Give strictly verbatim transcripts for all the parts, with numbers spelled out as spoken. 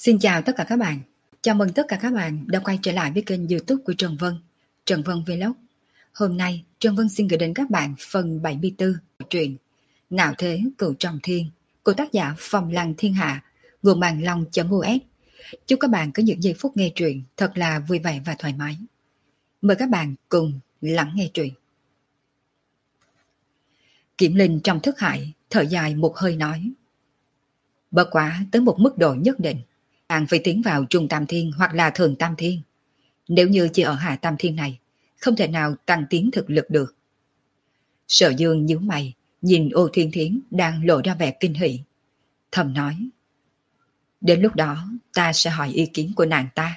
Xin chào tất cả các bạn. Chào mừng tất cả các bạn đã quay trở lại với kênh YouTube của Trần Vân, Trần Vân Vlog. Hôm nay, Trần Vân xin gửi đến các bạn phần bảy mươi tư của truyện Ngạo Thế Cửu Trọng Thiên của tác giả Phong Lăng Thiên Hạ, nguồn bàn long.us. Chúc các bạn có những giây phút nghe truyện thật là vui vẻ và thoải mái. Mời các bạn cùng lắng nghe truyện. Kiểm Linh trong thức hải thở dài một hơi nói: bất quá tới một mức độ nhất định, bạn phải tiến vào trung tam thiên hoặc là thường tam thiên. Nếu như chỉ ở hạ tam thiên này, không thể nào tăng tiến thực lực được. Sở Dương nhíu mày, nhìn Ô Thiên Thiến đang lộ ra vẻ kinh hỉ, thầm nói: đến lúc đó ta sẽ hỏi ý kiến của nàng ta.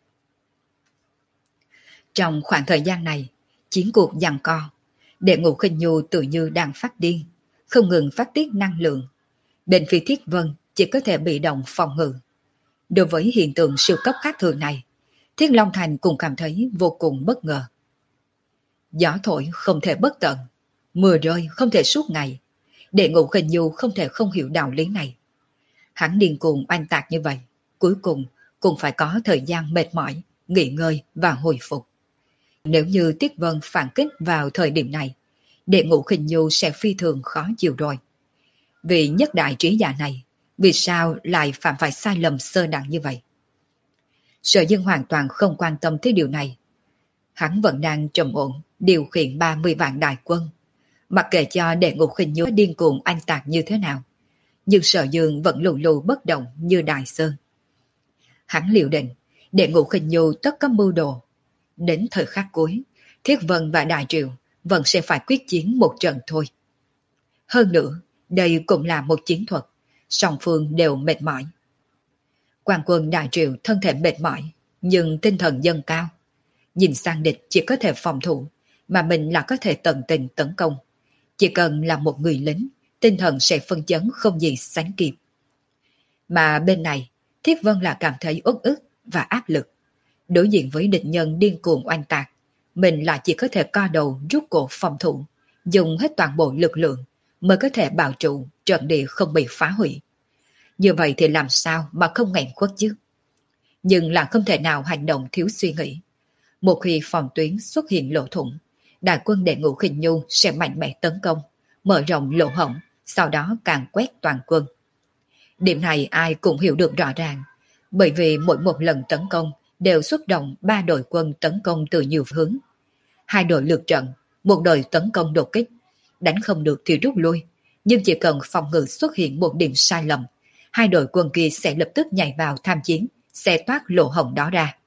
Trong khoảng thời gian này, chiến cuộc giằng co, Đệ Ngũ Khinh Nhu tự như đang phát điên, không ngừng phát tiết năng lượng. Bên phía Thiết Vân chỉ có thể bị động phòng ngự. Đối với hiện tượng siêu cấp khác thường này, Thiết Long Thành cũng cảm thấy vô cùng bất ngờ. Gió thổi không thể bất tận, mưa rơi không thể suốt ngày. Đệ Ngũ Khinh Nhu không thể không hiểu đạo lý này. Hắn điên cuồng oanh tạc như vậy, cuối cùng cũng phải có thời gian mệt mỏi, nghỉ ngơi và hồi phục. Nếu như Tiết Vân phản kích vào thời điểm này, Đệ Ngũ Khinh Nhu sẽ phi thường khó chịu rồi. Vì nhất đại trí giả này, vì sao lại phạm phải sai lầm sơ đẳng như vậy? Sở Dương hoàn toàn không quan tâm tới điều này. Hắn vẫn đang trầm ổn điều khiển ba mươi vạn đại quân. Mặc kệ cho Đệ Ngũ Khinh Nhu điên cuồng anh tạc như thế nào, nhưng Sở Dương vẫn lù lù bất động như đại sơn. Hắn liệu định Đệ Ngũ Khinh Nhu tất có mưu đồ. Đến thời khắc cuối, Thiết Vân và Đại Triệu vẫn sẽ phải quyết chiến một trận thôi. Hơn nữa, đây cũng là một chiến thuật, song phương đều mệt mỏi. Quan quân Đại Triệu thân thể mệt mỏi, nhưng tinh thần dâng cao. Nhìn sang địch chỉ có thể phòng thủ, mà mình là có thể tận tình tấn công. Chỉ cần là một người lính, tinh thần sẽ phân chấn không gì sánh kịp. Mà bên này, Thiết Vân là cảm thấy uất ức và áp lực. Đối diện với địch nhân điên cuồng oanh tạc, mình lại chỉ có thể co đầu rút cổ phòng thủ, dùng hết toàn bộ lực lượng mới có thể bảo trụ trận địa không bị phá hủy. Như vậy thì làm sao mà không nghẹn khuất chứ? Nhưng là không thể nào hành động thiếu suy nghĩ. Một khi phòng tuyến xuất hiện lỗ thủng, đại quân Đệ Ngũ Khinh Nhu sẽ mạnh mẽ tấn công, mở rộng lỗ hổng, sau đó càng quét toàn quân. Điểm này ai cũng hiểu được rõ ràng, bởi vì mỗi một lần tấn công đều xuất động ba đội quân tấn công từ nhiều hướng. Hai đội lượt trận, một đội tấn công đột kích, đánh không được thì rút lui, nhưng chỉ cần phòng ngự xuất hiện một điểm sai lầm, hai đội quân kia sẽ lập tức nhảy vào tham chiến, sẽ toát lỗ hổng đó ra.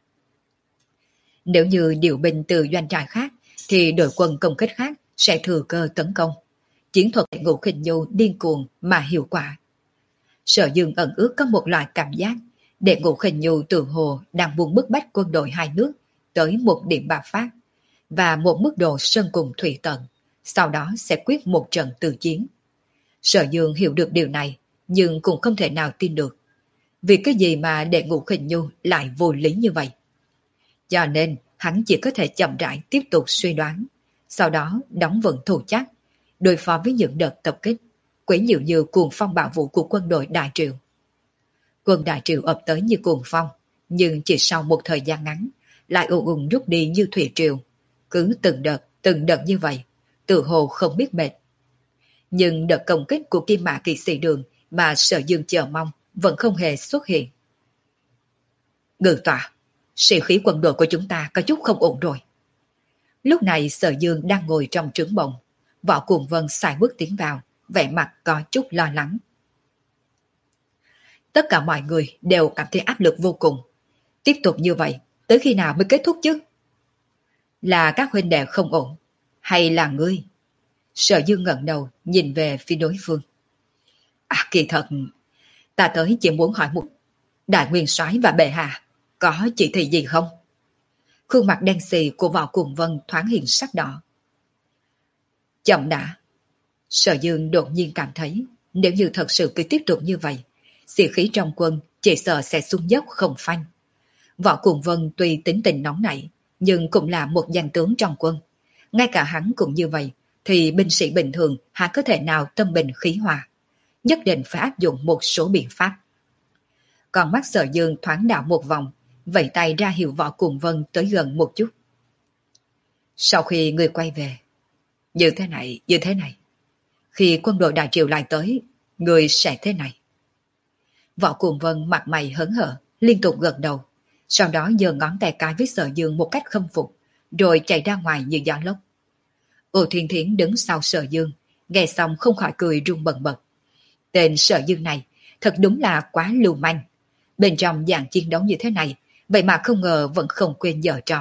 Nếu như điều binh từ doanh trại khác, thì đội quân công kích khác sẽ thừa cơ tấn công. Chiến thuật Ngũ Khinh Nhu điên cuồng mà hiệu quả. Sở Dương ẩn ước có một loại cảm giác Đệ Ngũ Khinh Nhu tự hồ đang buông bức bách quân đội hai nước tới một điểm bạo phát và một mức độ sơn cùng thủy tận, sau đó sẽ quyết một trận tử chiến. Sở Dương hiểu được điều này, nhưng cũng không thể nào tin được. Vì cái gì mà Đệ Ngũ Khinh Nhu lại vô lý như vậy? Cho nên hắn chỉ có thể chậm rãi tiếp tục suy đoán, sau đó đóng vững thủ chắc, đối phó với những đợt tập kích, quấy nhiễu như cuồng phong bạo vũ của quân đội Đại Triệu. Quân Đại Triệu ập tới như cuồng phong, nhưng chỉ sau một thời gian ngắn, lại ù ùn rút đi như thủy triều. Cứ từng đợt, từng đợt như vậy, tự hồ không biết mệt. Nhưng đợt công kích của Kim Mã Kỵ Sĩ Đường mà Sở Dương chờ mong vẫn không hề xuất hiện. Ngự tọa, sĩ khí quân đội của chúng ta có chút không ổn rồi. Lúc này Sở Dương đang ngồi trong trướng bồng, Võ Cuồng Vân xài bước tiến vào, vẻ mặt có chút lo lắng. Tất cả mọi người đều cảm thấy áp lực vô cùng. Tiếp tục như vậy, tới khi nào mới kết thúc chứ? Là các huynh đệ không ổn, hay là ngươi? Sở Dương ngẩng đầu nhìn về phía đối phương. À, kỳ thật, ta tới chỉ muốn hỏi một Đại Nguyên Soái và bệ hạ có chỉ thị gì không? Khuôn mặt đen xì của Võ Cuồng Vân thoáng hiện sắc đỏ. Chậm đã. Sở Dương đột nhiên cảm thấy nếu như thật sự cứ tiếp tục như vậy, sĩ khí trong quân chỉ sợ sẽ xuống dốc không phanh. Võ Cuồng Vân tuy tính tình nóng nảy, nhưng cũng là một danh tướng trong quân. Ngay cả hắn cũng như vậy, thì binh sĩ bình thường há có thể nào tâm bình khí hòa. Nhất định phải áp dụng một số biện pháp. Còn mắt Sở Dương thoáng đảo một vòng, vẫy tay ra hiệu Võ Cùng Vân tới gần một chút. Sau khi người quay về, như thế này, như thế này, khi quân đội Đại Triều lại tới, người sẽ thế này. Võ Cùng Vân mặt mày hớn hở, liên tục gật đầu, sau đó giơ ngón tay cái với Sở Dương một cách khâm phục, rồi chạy ra ngoài như gió lốc. Ô Thiên Thiến đứng sau Sở Dương, nghe xong không khỏi cười run bần bật. Tên Sở Dương này thật đúng là quá lưu manh. Bên trong dạng chiến đấu như thế này, vậy mà không ngờ vẫn không quên giở trò.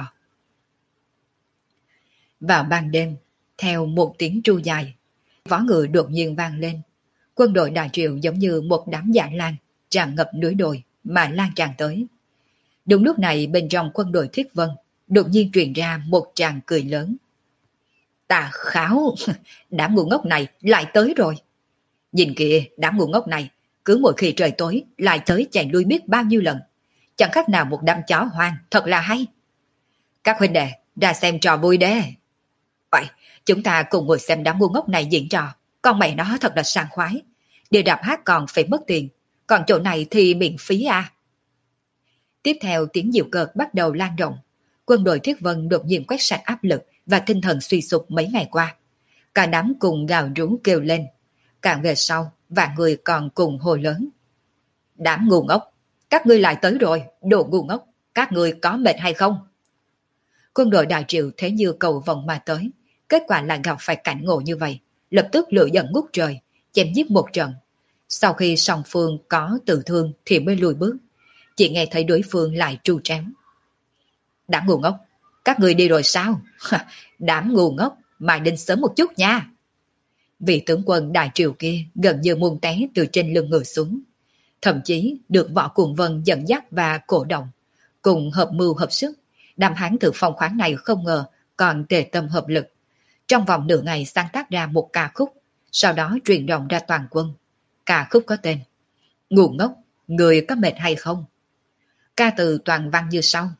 Vào ban đêm, theo một tiếng tru dài, võ ngựa đột nhiên vang lên. Quân đội Đại Triều giống như một đám dạ lan tràn ngập núi đồi mà lan tràn tới. Đúng lúc này bên trong quân đội Thiết Vân đột nhiên truyền ra một tràng cười lớn. Tà Kháo, đám ngu ngốc này lại tới rồi. Nhìn kìa, đám ngu ngốc này cứ mỗi khi trời tối lại tới chạy lui biết bao nhiêu lần. Chẳng khác nào một đám chó hoang, thật là hay. Các huynh đệ, ra xem trò vui đê. Vậy, chúng ta cùng ngồi xem đám ngu ngốc này diễn trò. Con mẹ nó thật là sảng khoái. Địa đạp hát còn phải mất tiền, còn chỗ này thì miễn phí à. Tiếp theo tiếng diệu cợt bắt đầu lan rộng. Quân đội Thiết Vân đột nhiên quét sạch áp lực và tinh thần suy sụp mấy ngày qua. Cả đám cùng gào rú kêu lên. Càng về sau, vài người còn cùng hô lớn. Đám ngu ngốc, các ngươi lại tới rồi, đồ ngu ngốc, các ngươi có mệt hay không? Quân đội Đại Triều thế như cầu vồng mà tới, kết quả là gặp phải cảnh ngộ như vậy, lập tức lửa giận ngút trời, chém giết một trận. Sau khi song phương có tự thương thì mới lùi bước, chỉ nghe thấy đối phương lại tru tréo. Đám ngu ngốc, các người đi rồi sao? Đám ngu ngốc, mai đến sớm một chút nha. Vị tướng quân Đại Triều kia gần như muốn té từ trên lưng ngựa xuống. Thậm chí được Võ Cùng Vân dẫn dắt và cổ động, cùng hợp mưu hợp sức. Đám hán tử phong khoáng này không ngờ còn tề tâm hợp lực. Trong vòng nửa ngày sáng tác ra một ca khúc, sau đó truyền động ra toàn quân. Ca khúc có tên Ngu ngốc, người có mệt hay không? Ca từ toàn văn như sau.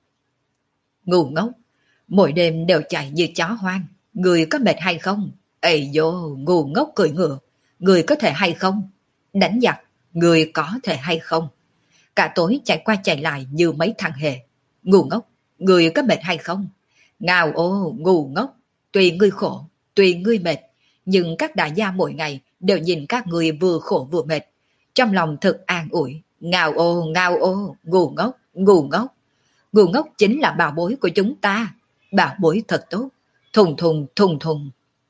Ngu ngốc, mỗi đêm đều chạy như chó hoang, người có mệt hay không? Ây dô, ngu ngốc cười ngựa, người có thể hay không? Đánh giặc, người có thể hay không? Cả tối chạy qua chạy lại như mấy thằng hề. Ngu ngốc, người có mệt hay không? Ngào ô, ngu ngốc, tùy ngươi khổ, tùy ngươi mệt, nhưng các đại gia mỗi ngày đều nhìn các người vừa khổ vừa mệt. Trong lòng thật an ủi, ngào ô, ngào ô, ngu ngốc, ngu ngốc. Ngu ngốc chính là bảo bối của chúng ta, bảo bối thật tốt, thùng thùng thùng thùng.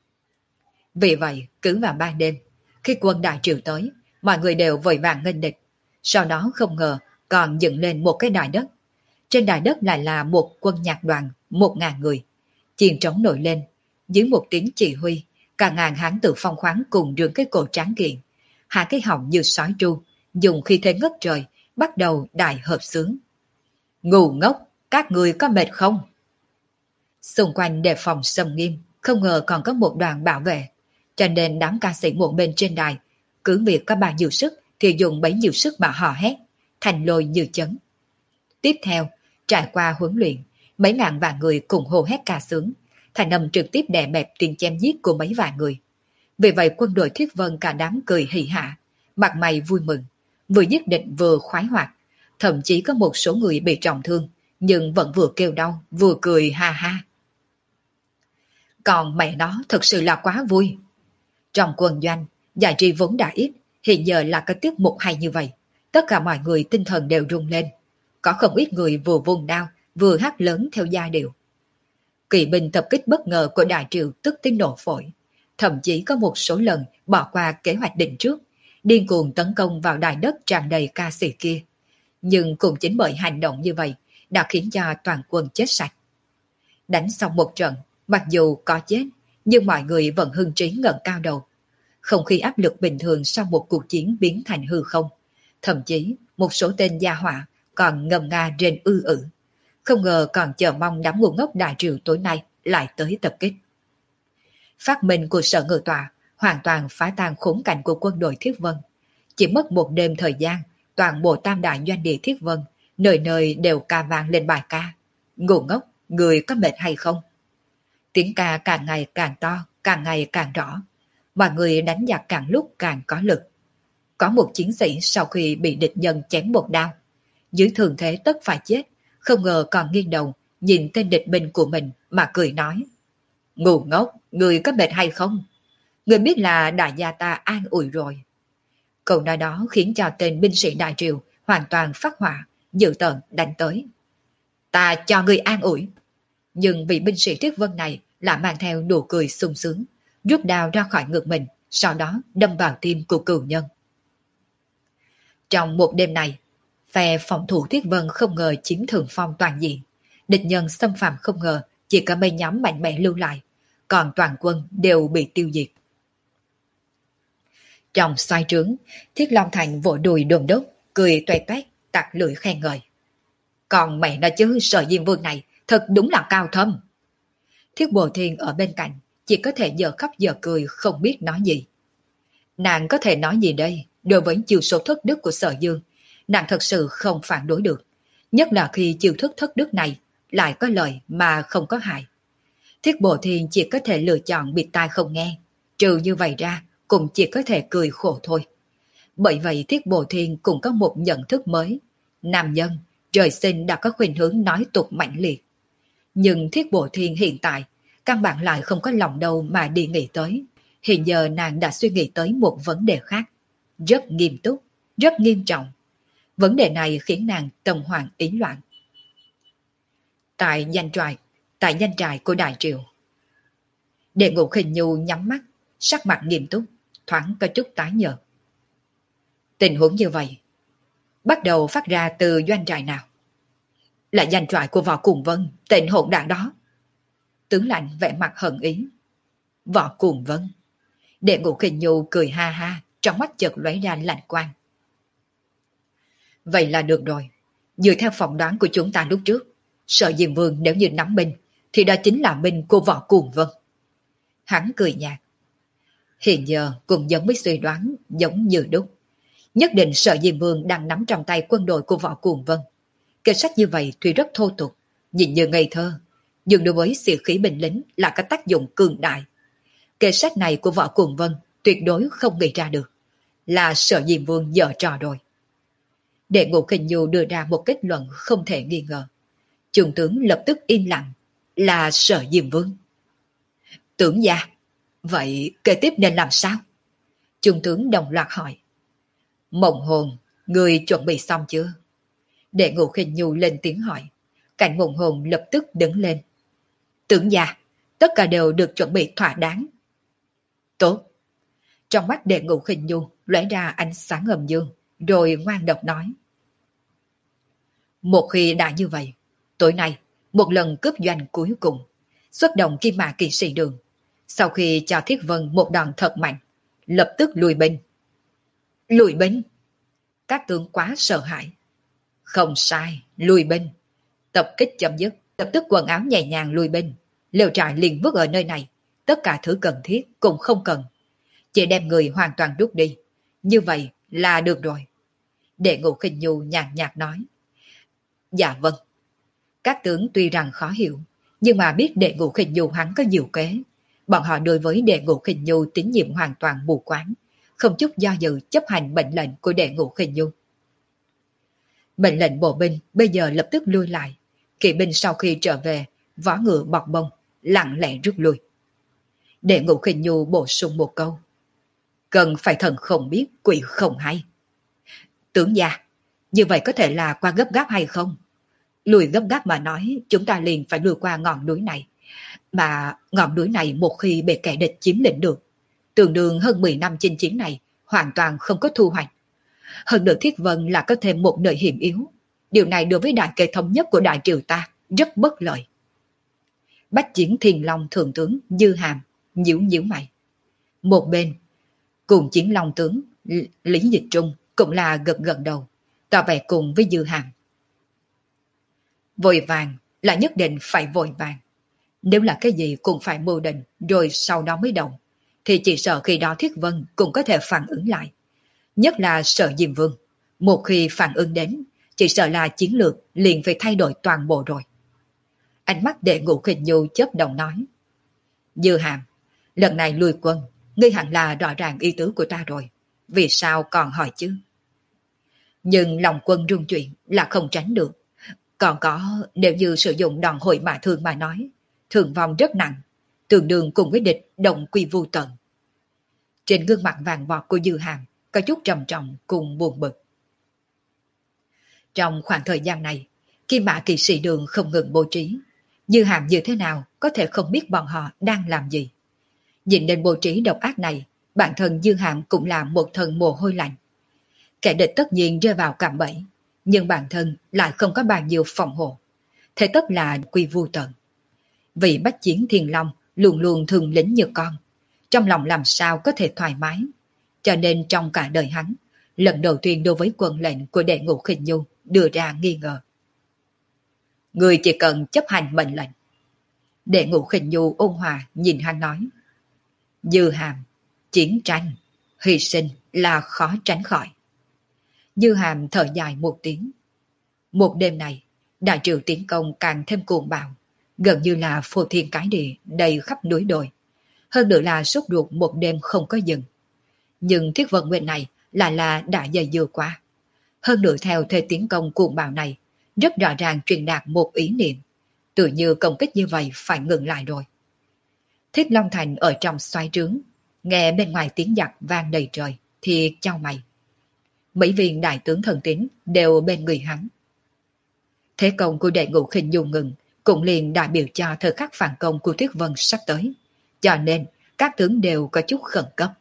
Vì vậy, cứ vào ban đêm, khi quân Đại Triều tới, mọi người đều vội vàng nghênh địch. Sau đó không ngờ còn dựng lên một cái đài đất. Trên đài đất lại là một quân nhạc đoàn, một ngàn người. Chiên trống nổi lên, dưới một tiếng chỉ huy, cả ngàn hán tử phong khoáng cùng rương cái cổ tráng kiện, hạ cái họng như sói tru, dùng khi thế ngất trời, bắt đầu đại hợp xướng. Ngu ngốc, các người có mệt không? Xung quanh đề phòng xâm nghiêm, không ngờ còn có một đoàn bảo vệ, cho nên đám ca sĩ một bên trên đài, cứ việc có bao nhiêu sức thì dùng bấy nhiêu sức mà hò hét, thành lôi như chấn. Tiếp theo, trải qua huấn luyện, mấy ngàn vạn người cùng hô hét ca sướng, thành âm trực tiếp đè bẹp tiếng chém giết của mấy vạn người. Vì vậy quân đội Thiết Vân cả đám cười hỉ hạ, mặt mày vui mừng, vừa nhất định vừa khoái hoạt, thậm chí có một số người bị trọng thương, nhưng vẫn vừa kêu đau, vừa cười ha ha. Còn mẹ nó thật sự là quá vui. Trong quân doanh, giải trí vốn đã ít, hiện giờ là có tiết mục hay như vậy. Tất cả mọi người tinh thần đều rung lên. Có không ít người vừa vung đao, vừa hát lớn theo giai điệu. Kỵ binh tập kích bất ngờ của Đại Triều tức tiếng nổ phổi. Thậm chí có một số lần bỏ qua kế hoạch định trước, điên cuồng tấn công vào đài đất tràn đầy ca sĩ kia. Nhưng cũng chính bởi hành động như vậy đã khiến cho toàn quân chết sạch. Đánh xong một trận, mặc dù có chết, nhưng mọi người vẫn hưng trí ngẩng cao đầu. Không khí áp lực bình thường sau một cuộc chiến biến thành hư không. Thậm chí một số tên gia họa còn ngầm nga rên ư ử. Không ngờ còn chờ mong đám ngu ngốc Đại Triều tối nay lại tới tập kích. Phát minh của Sở Ngự Tọa hoàn toàn phá tan khốn cảnh của quân đội Thiết Vân. Chỉ mất một đêm thời gian, toàn bộ tam đại doanh địa Thiết Vân, nơi nơi đều ca vang lên bài ca. Ngu ngốc, người có mệt hay không? Tiếng ca càng ngày càng to, càng ngày càng rõ. Mọi người đánh giặc càng lúc càng có lực. Có một chiến sĩ sau khi bị địch nhân chém một đao, dưới thường thế tất phải chết, không ngờ còn nghiêng đầu, nhìn tên địch binh của mình mà cười nói. Ngu ngốc, người có mệt hay không? Người biết là đại gia ta an ủi rồi. Câu nói đó khiến cho tên binh sĩ đại triều hoàn toàn phát hỏa, dữ tợn đánh tới. Ta cho người an ủi. Nhưng vị binh sĩ Thiết Vân này lại mang theo nụ cười sung sướng, rút đao ra khỏi ngực mình, sau đó đâm vào tim của cừu nhân. Trong một đêm này, phe phòng thủ Thiết Vân không ngờ chiếm thượng phong toàn diện. Địch nhân xâm phạm không ngờ chỉ có mấy nhóm mạnh mẽ lưu lại, còn toàn quân đều bị tiêu diệt. Trong xoay trướng, Thiết Long Thành vỗ đùi đồn đốc, cười toe toét, tặc lưỡi khen ngợi. Còn mẹ nó chứ, Sở Diêm Vương này thật đúng là cao thâm. Thiết Bồ Thiên ở bên cạnh chỉ có thể giờ khóc giờ cười, không biết nói gì. Nàng có thể nói gì đây? Đối với chiêu số thất đức của Sở Dương, nàng thật sự không phản đối được, nhất là khi chiêu thức thất đức này lại có lợi mà không có hại. Thiết Bồ Thiên chỉ có thể lựa chọn bịt tai không nghe, trừ như vậy ra cũng chỉ có thể cười khổ thôi. Bởi vậy Thiết Bồ Thiên cũng có một nhận thức mới. Nam nhân trời sinh đã có khuynh hướng nói tục mạnh liệt. Nhưng Thiết Bồ Thiên hiện tại căn bản lại không có lòng đâu mà đi nghĩ tới. Hiện giờ nàng đã suy nghĩ tới một vấn đề khác, rất nghiêm túc, rất nghiêm trọng. Vấn đề này khiến nàng tâm hoảng ý loạn. Tại danh trại, tại danh trại của Đại Triều, Đệ Ngũ Khinh Nhu nhắm mắt, sắc mặt nghiêm túc, thoáng có chút tái nhợt. Tình huống như vậy bắt đầu phát ra từ doanh trại nào? Là danh trại của Võ Cuồng Vân, tên hỗn đảng đó. Tướng lãnh vẻ mặt hận ý. Võ Cuồng Vân. Đệ Ngũ Khinh Nhu cười ha ha, trong mắt chợt lóe ra lạnh quang. Vậy là được rồi. Dựa theo phỏng đoán của chúng ta lúc trước, Sở Diêm Vương nếu như nắm binh thì đó chính là binh của Võ Cuồng Vân. Hắn cười nhạt. Hiện giờ cũng giống với suy đoán, giống như đúc. Nhất định Sở Diêm Vương đang nắm trong tay quân đội của Võ Cuồng Vân. Kế sách như vậy tuy rất thô tục, nhìn như ngây thơ, nhưng đối với sĩ khí binh lính là có tác dụng cường đại. Kế sách này của Võ Cuồng Vân tuyệt đối không nghĩ ra được, là Sở Diêm Vương dở trò rồi. Đệ Ngũ Khinh Nhu đưa ra một kết luận không thể nghi ngờ. Trung tướng lập tức im lặng, là Sở Diêm Vương. Tướng gia, vậy kế tiếp nên làm sao? Trung tướng đồng loạt hỏi. Mộng Hồn, người chuẩn bị xong chưa? Đệ Ngũ Khinh Nhu lên tiếng hỏi. Cảnh Mộng Hồn lập tức đứng lên. Tướng gia, tất cả đều được chuẩn bị thỏa đáng. Tốt. Trong mắt Đệ Ngũ Khinh Nhu lóe ra ánh sáng âm dương, rồi ngoan độc nói. Một khi đã như vậy, tối nay, một lần cướp doanh cuối cùng, xuất động Kim Mã Kỵ Sĩ Đường. Sau khi cho Thiết Vân một đòn thật mạnh, lập tức lùi binh. Lùi binh? Các tướng quá sợ hãi. Không sai, lùi binh. Tập kích chấm dứt, lập tức quần áo nhẹ nhàng lùi binh. Lều trại liền vứt ở nơi này, tất cả thứ cần thiết cũng không cần. Chỉ đem người hoàn toàn rút đi. Như vậy là được rồi. Đệ Ngũ Khinh Nhu nhàn nhạt nói. Dạ vâng. Các tướng tuy rằng khó hiểu, nhưng mà biết Đệ Ngũ Khinh Nhu hắn có nhiều kế. Bọn họ đối với Đệ Ngũ Khinh Nhu tín nhiệm hoàn toàn mù quáng, không chút do dự chấp hành mệnh lệnh của Đệ Ngũ Khinh Nhu. Mệnh lệnh bộ binh bây giờ lập tức lui lại. Kỵ binh sau khi trở về, vó ngựa bọc bông, lặng lẽ rút lui. Đệ Ngũ Khinh Nhu bổ sung một câu. Cần phải thần không biết, quỷ không hay. Tướng gia, như vậy có thể là qua gấp gáp hay không? Lùi gấp gáp mà nói, chúng ta liền phải lùi qua ngọn núi này. Mà ngọn núi này một khi bị kẻ địch chiếm lĩnh được, tương đương hơn mười năm chinh chiến này hoàn toàn không có thu hoạch. Hơn nữa Thiết Vân là có thêm một nơi hiểm yếu. Điều này đối với đại kế thống nhất của Đại Triều ta rất bất lợi. Bách Chiến Thiên Long Thượng tướng Dư Hàm nhíu nhíu mày. Một bên, cùng Chiến Long tướng Lý Dịch Trung cũng là gật gật đầu, tỏ vẻ cùng với Dư Hàm. Vội vàng là nhất định phải vội vàng. Nếu là cái gì cũng phải mưu định rồi sau đó mới động, thì chỉ sợ khi đó Thiết Vân cũng có thể phản ứng lại. Nhất là Sở Diêm Vương, một khi phản ứng đến, chỉ sợ là chiến lược liền phải thay đổi toàn bộ rồi. Ánh mắt Đệ Ngũ Khinh Nhu chớp động nói. Dư Hàm, lần này lùi quân, ngươi hẳn là rõ ràng ý tứ của ta rồi. vì sao còn hỏi chứ? Nhưng lòng quân rung chuyển là không tránh được. Còn có, nếu như sử dụng đòn hội mã thương mà nói, thương vong rất nặng, tương đương cùng với địch động quy vu tận. Trên gương mặt vàng vọt của Dư Hàm có chút trầm trọng cùng buồn bực. Trong khoảng thời gian này, Kim Mã kỵ sĩ đường không ngừng bố trí, Dư Hàm như thế nào có thể không biết bọn họ đang làm gì. Nhìn đến bố trí độc ác này, bản thân Dư Hàm cũng là một thân mồ hôi lạnh. Kẻ địch tất nhiên rơi vào cạm bẫy, nhưng bản thân lại không có bao nhiêu phòng hộ. Thế tất là quy vu tận. Vì bách chiến thiên long luôn luôn thường lính như con, trong lòng làm sao có thể thoải mái. Cho nên trong cả đời hắn, lần đầu tiên đối với quân lệnh của đệ ngũ Khinh Nhu đưa ra nghi ngờ. Người chỉ cần chấp hành mệnh lệnh. Đệ ngũ Khinh Nhu ôn hòa nhìn hắn nói. Dư Hàm, chiến tranh, hy sinh là khó tránh khỏi. Dư Hàm thở dài một tiếng. Một đêm này, đại triều tiến công càng thêm cuồng bạo, gần như là phô thiên cái địa đầy khắp núi đồi. Hơn nữa là sốt ruột một đêm không có dừng. Nhưng thiết vận nguyện này lại là đã dày dừa quá. Hơn nữa theo thế tiến công cuồng bạo này, rất rõ ràng truyền đạt một ý niệm. Tự như công kích như vậy phải ngừng lại rồi. Thiết Long Thành ở trong xoáy trướng, nghe bên ngoài tiếng giặc vang đầy trời, thì chau mày. Mấy viên đại tướng thần tín đều bên người hắn. Thế công của đệ ngũ Khinh Nhu ngừng, cũng liền đại biểu cho thời khắc phản công của Tuyết Vân sắp tới. Cho nên, các tướng đều có chút khẩn cấp.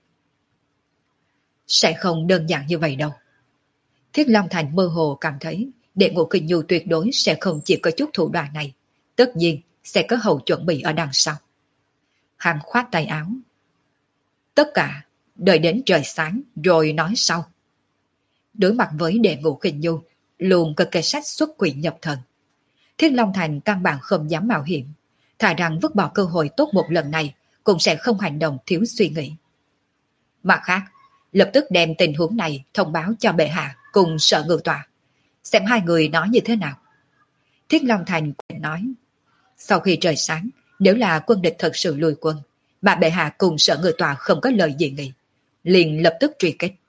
Sẽ không đơn giản như vậy đâu. Thiết Long Thành mơ hồ cảm thấy đệ ngũ Khinh Nhu tuyệt đối sẽ không chỉ có chút thủ đoạn này. Tất nhiên, sẽ có hậu chuẩn bị ở đằng sau. Hắn khoát tay áo. Tất cả, đợi đến trời sáng rồi nói sau. Đối mặt với đệ ngũ Khinh Nhu, luôn có kẻ sách xuất quỷ nhập thần. Thiết Long Thành căn bản không dám mạo hiểm, thà rằng vứt bỏ cơ hội tốt một lần này cũng sẽ không hành động thiếu suy nghĩ. Mặt khác, lập tức đem tình huống này thông báo cho bệ hạ cùng Sở Ngự Tọa, xem hai người nói như thế nào. Thiết Long Thành quyền nói, sau khi trời sáng, nếu là quân địch thật sự lùi quân, mà bệ hạ cùng Sở Ngự Tọa không có lời gì nghị, liền lập tức truy kích.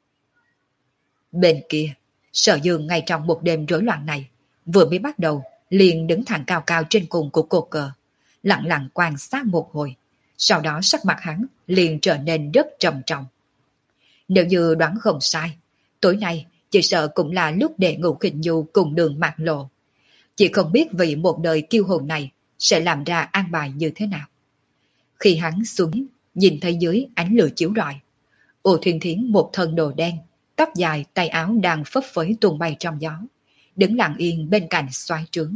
Bên kia, Sở Dương ngay trong một đêm rối loạn này, vừa mới bắt đầu, liền đứng thẳng cao cao trên cùng của cột cờ, lặng lặng quan sát một hồi, sau đó sắc mặt hắn liền trở nên rất trầm trọng. Nếu như đoán không sai, tối nay chỉ sợ cũng là lúc đệ ngũ Khinh Nhu cùng đường mạc lộ. Chỉ không biết vì một đời kiêu hùng này sẽ làm ra an bài như thế nào. Khi hắn xuống, nhìn thấy dưới ánh lửa chiếu rọi, Ô Thuyền Thiến một thân đồ đen, tóc dài tay áo đang phấp phới tung bay trong gió, đứng lặng yên bên cạnh xoáy trướng.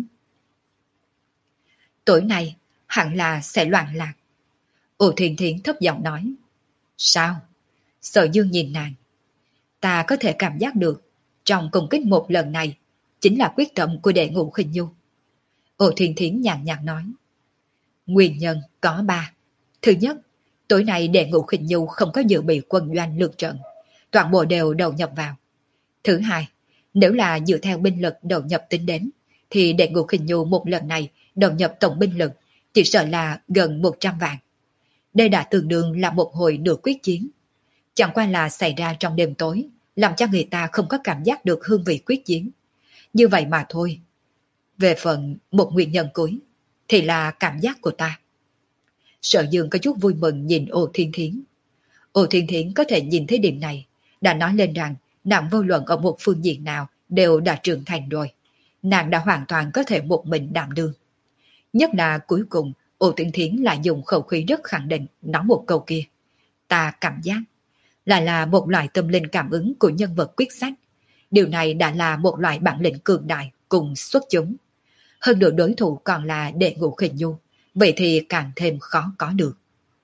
Tối nay hẳn là sẽ loạn lạc. Ô Thuyền Thiến thấp giọng nói. Sao? Sở Dương nhìn nàng. Ta có thể cảm giác được trong công kích một lần này chính là quyết tâm của đệ ngũ Khinh Nhu. Ô Thuyền Thiến nhàn nhạt nói. Nguyên nhân có ba. Thứ nhất, tối nay đệ ngũ Khinh Nhu không có dự bị quân doanh lược trận, toàn bộ đều đầu nhập vào. Thứ hai, nếu là dựa theo binh lực đầu nhập tính đến, thì đệ ngũ Khinh Nhu một lần này đầu nhập tổng binh lực chỉ sợ là gần một trăm vạn. Đây đã tương đương là một hồi nửa quyết chiến. Chẳng qua là xảy ra trong đêm tối, làm cho người ta không có cảm giác được hương vị quyết chiến. Như vậy mà thôi. Về phần một nguyên nhân cuối, thì là cảm giác của ta. Sở Dương có chút vui mừng nhìn Ô Thiên Thiến. Ô Thiên Thiến có thể nhìn thấy điểm này, đã nói lên rằng nàng vô luận ở một phương diện nào đều đã trưởng thành rồi. Nàng đã hoàn toàn có thể một mình đảm đương. Nhất là cuối cùng, Ô Thiên Thiến lại dùng khẩu khí rất khẳng định nói một câu kia. Ta cảm giác, lại là một loại tâm linh cảm ứng của nhân vật quyết sách. Điều này đã là một loại bản lĩnh cường đại cùng xuất chúng. Hơn nữa đối thủ còn là đệ ngũ Khinh Nhu, vậy thì càng thêm khó có được.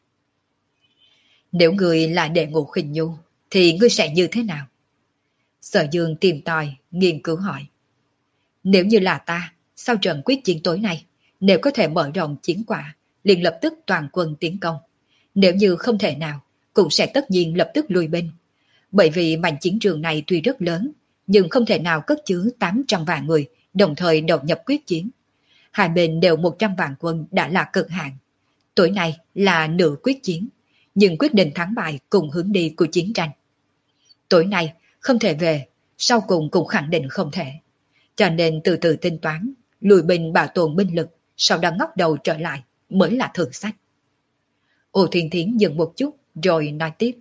Nếu người là đệ ngũ Khinh Nhu, thì ngươi sẽ như thế nào? Sở Dương tìm tòi, nghiên cứu hỏi. Nếu như là ta, sau trận quyết chiến tối nay, nếu có thể mở rộng chiến quả, liền lập tức toàn quân tiến công. Nếu như không thể nào, cũng sẽ tất nhiên lập tức lùi binh. Bởi vì mảnh chiến trường này tuy rất lớn, nhưng không thể nào cất chứa tám trăm vạn người đồng thời đầu nhập quyết chiến. Hai bên đều một trăm vạn quân đã là cực hạn. Tối nay là nửa quyết chiến, nhưng quyết định thắng bại cùng hướng đi của chiến tranh. tối nay không thể về, sau cùng cũng khẳng định không thể. Cho nên từ từ tính toán, lùi binh bảo tồn binh lực, sau đó ngóc đầu trở lại mới là thượng sách. Ô Thiên Thiến dừng một chút rồi nói tiếp.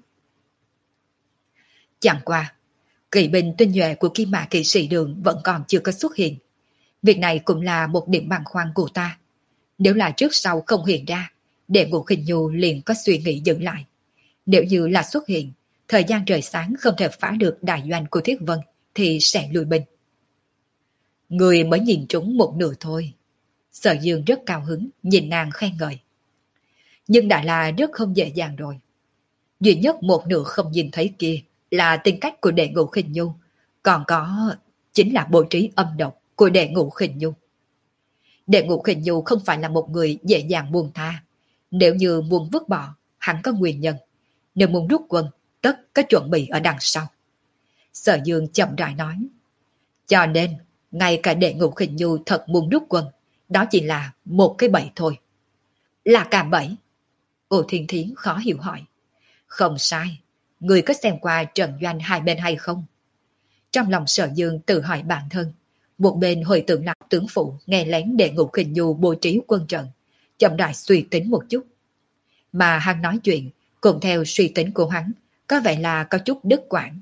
Chẳng qua, kỵ binh tinh nhuệ của Kim Mã kỵ sĩ đường vẫn còn chưa có xuất hiện. Việc này cũng là một điểm băn khoăn của ta. Nếu là trước sau không hiện ra, Đệ Ngũ Khinh Nhu liền có suy nghĩ dừng lại. Nếu như là xuất hiện, thời gian trời sáng không thể phá được đại doanh của Thiết Vân thì sẽ lùi binh. Người mới nhìn trúng một nửa thôi. Sở Dương rất cao hứng, nhìn nàng khen ngợi. Nhưng đã là rất không dễ dàng rồi. Duy nhất một nửa không nhìn thấy kia là tính cách của Đệ Ngũ Khinh Nhu, còn có chính là bố trí âm độc của Đệ Ngũ Khinh Nhu. Đệ Ngũ Khinh Nhu không phải là một người dễ dàng buông tha. Nếu như muốn vứt bỏ, hắn có nguyên nhân. Nếu muốn rút quân, tất có chuẩn bị ở đằng sau. Sở Dương chậm rãi nói. Cho nên, ngay cả Đệ Ngũ Khinh Nhu thật muốn rút quân, đó chỉ là một cái bẫy thôi. Là cả bẫy? Ô Thiên Thiến khó hiểu hỏi. Không sai, người có xem qua trận doanh hai bên hay không? Trong lòng Sở Dương tự hỏi bản thân, một bên hồi tưởng lại tướng phụ nghe lén Đệ Ngũ Khinh Nhu bố trí quân trận, chậm rãi suy tính một chút. Mà hắn nói chuyện, cùng theo suy tính của hắn, có vẻ là có chút đứt quãng.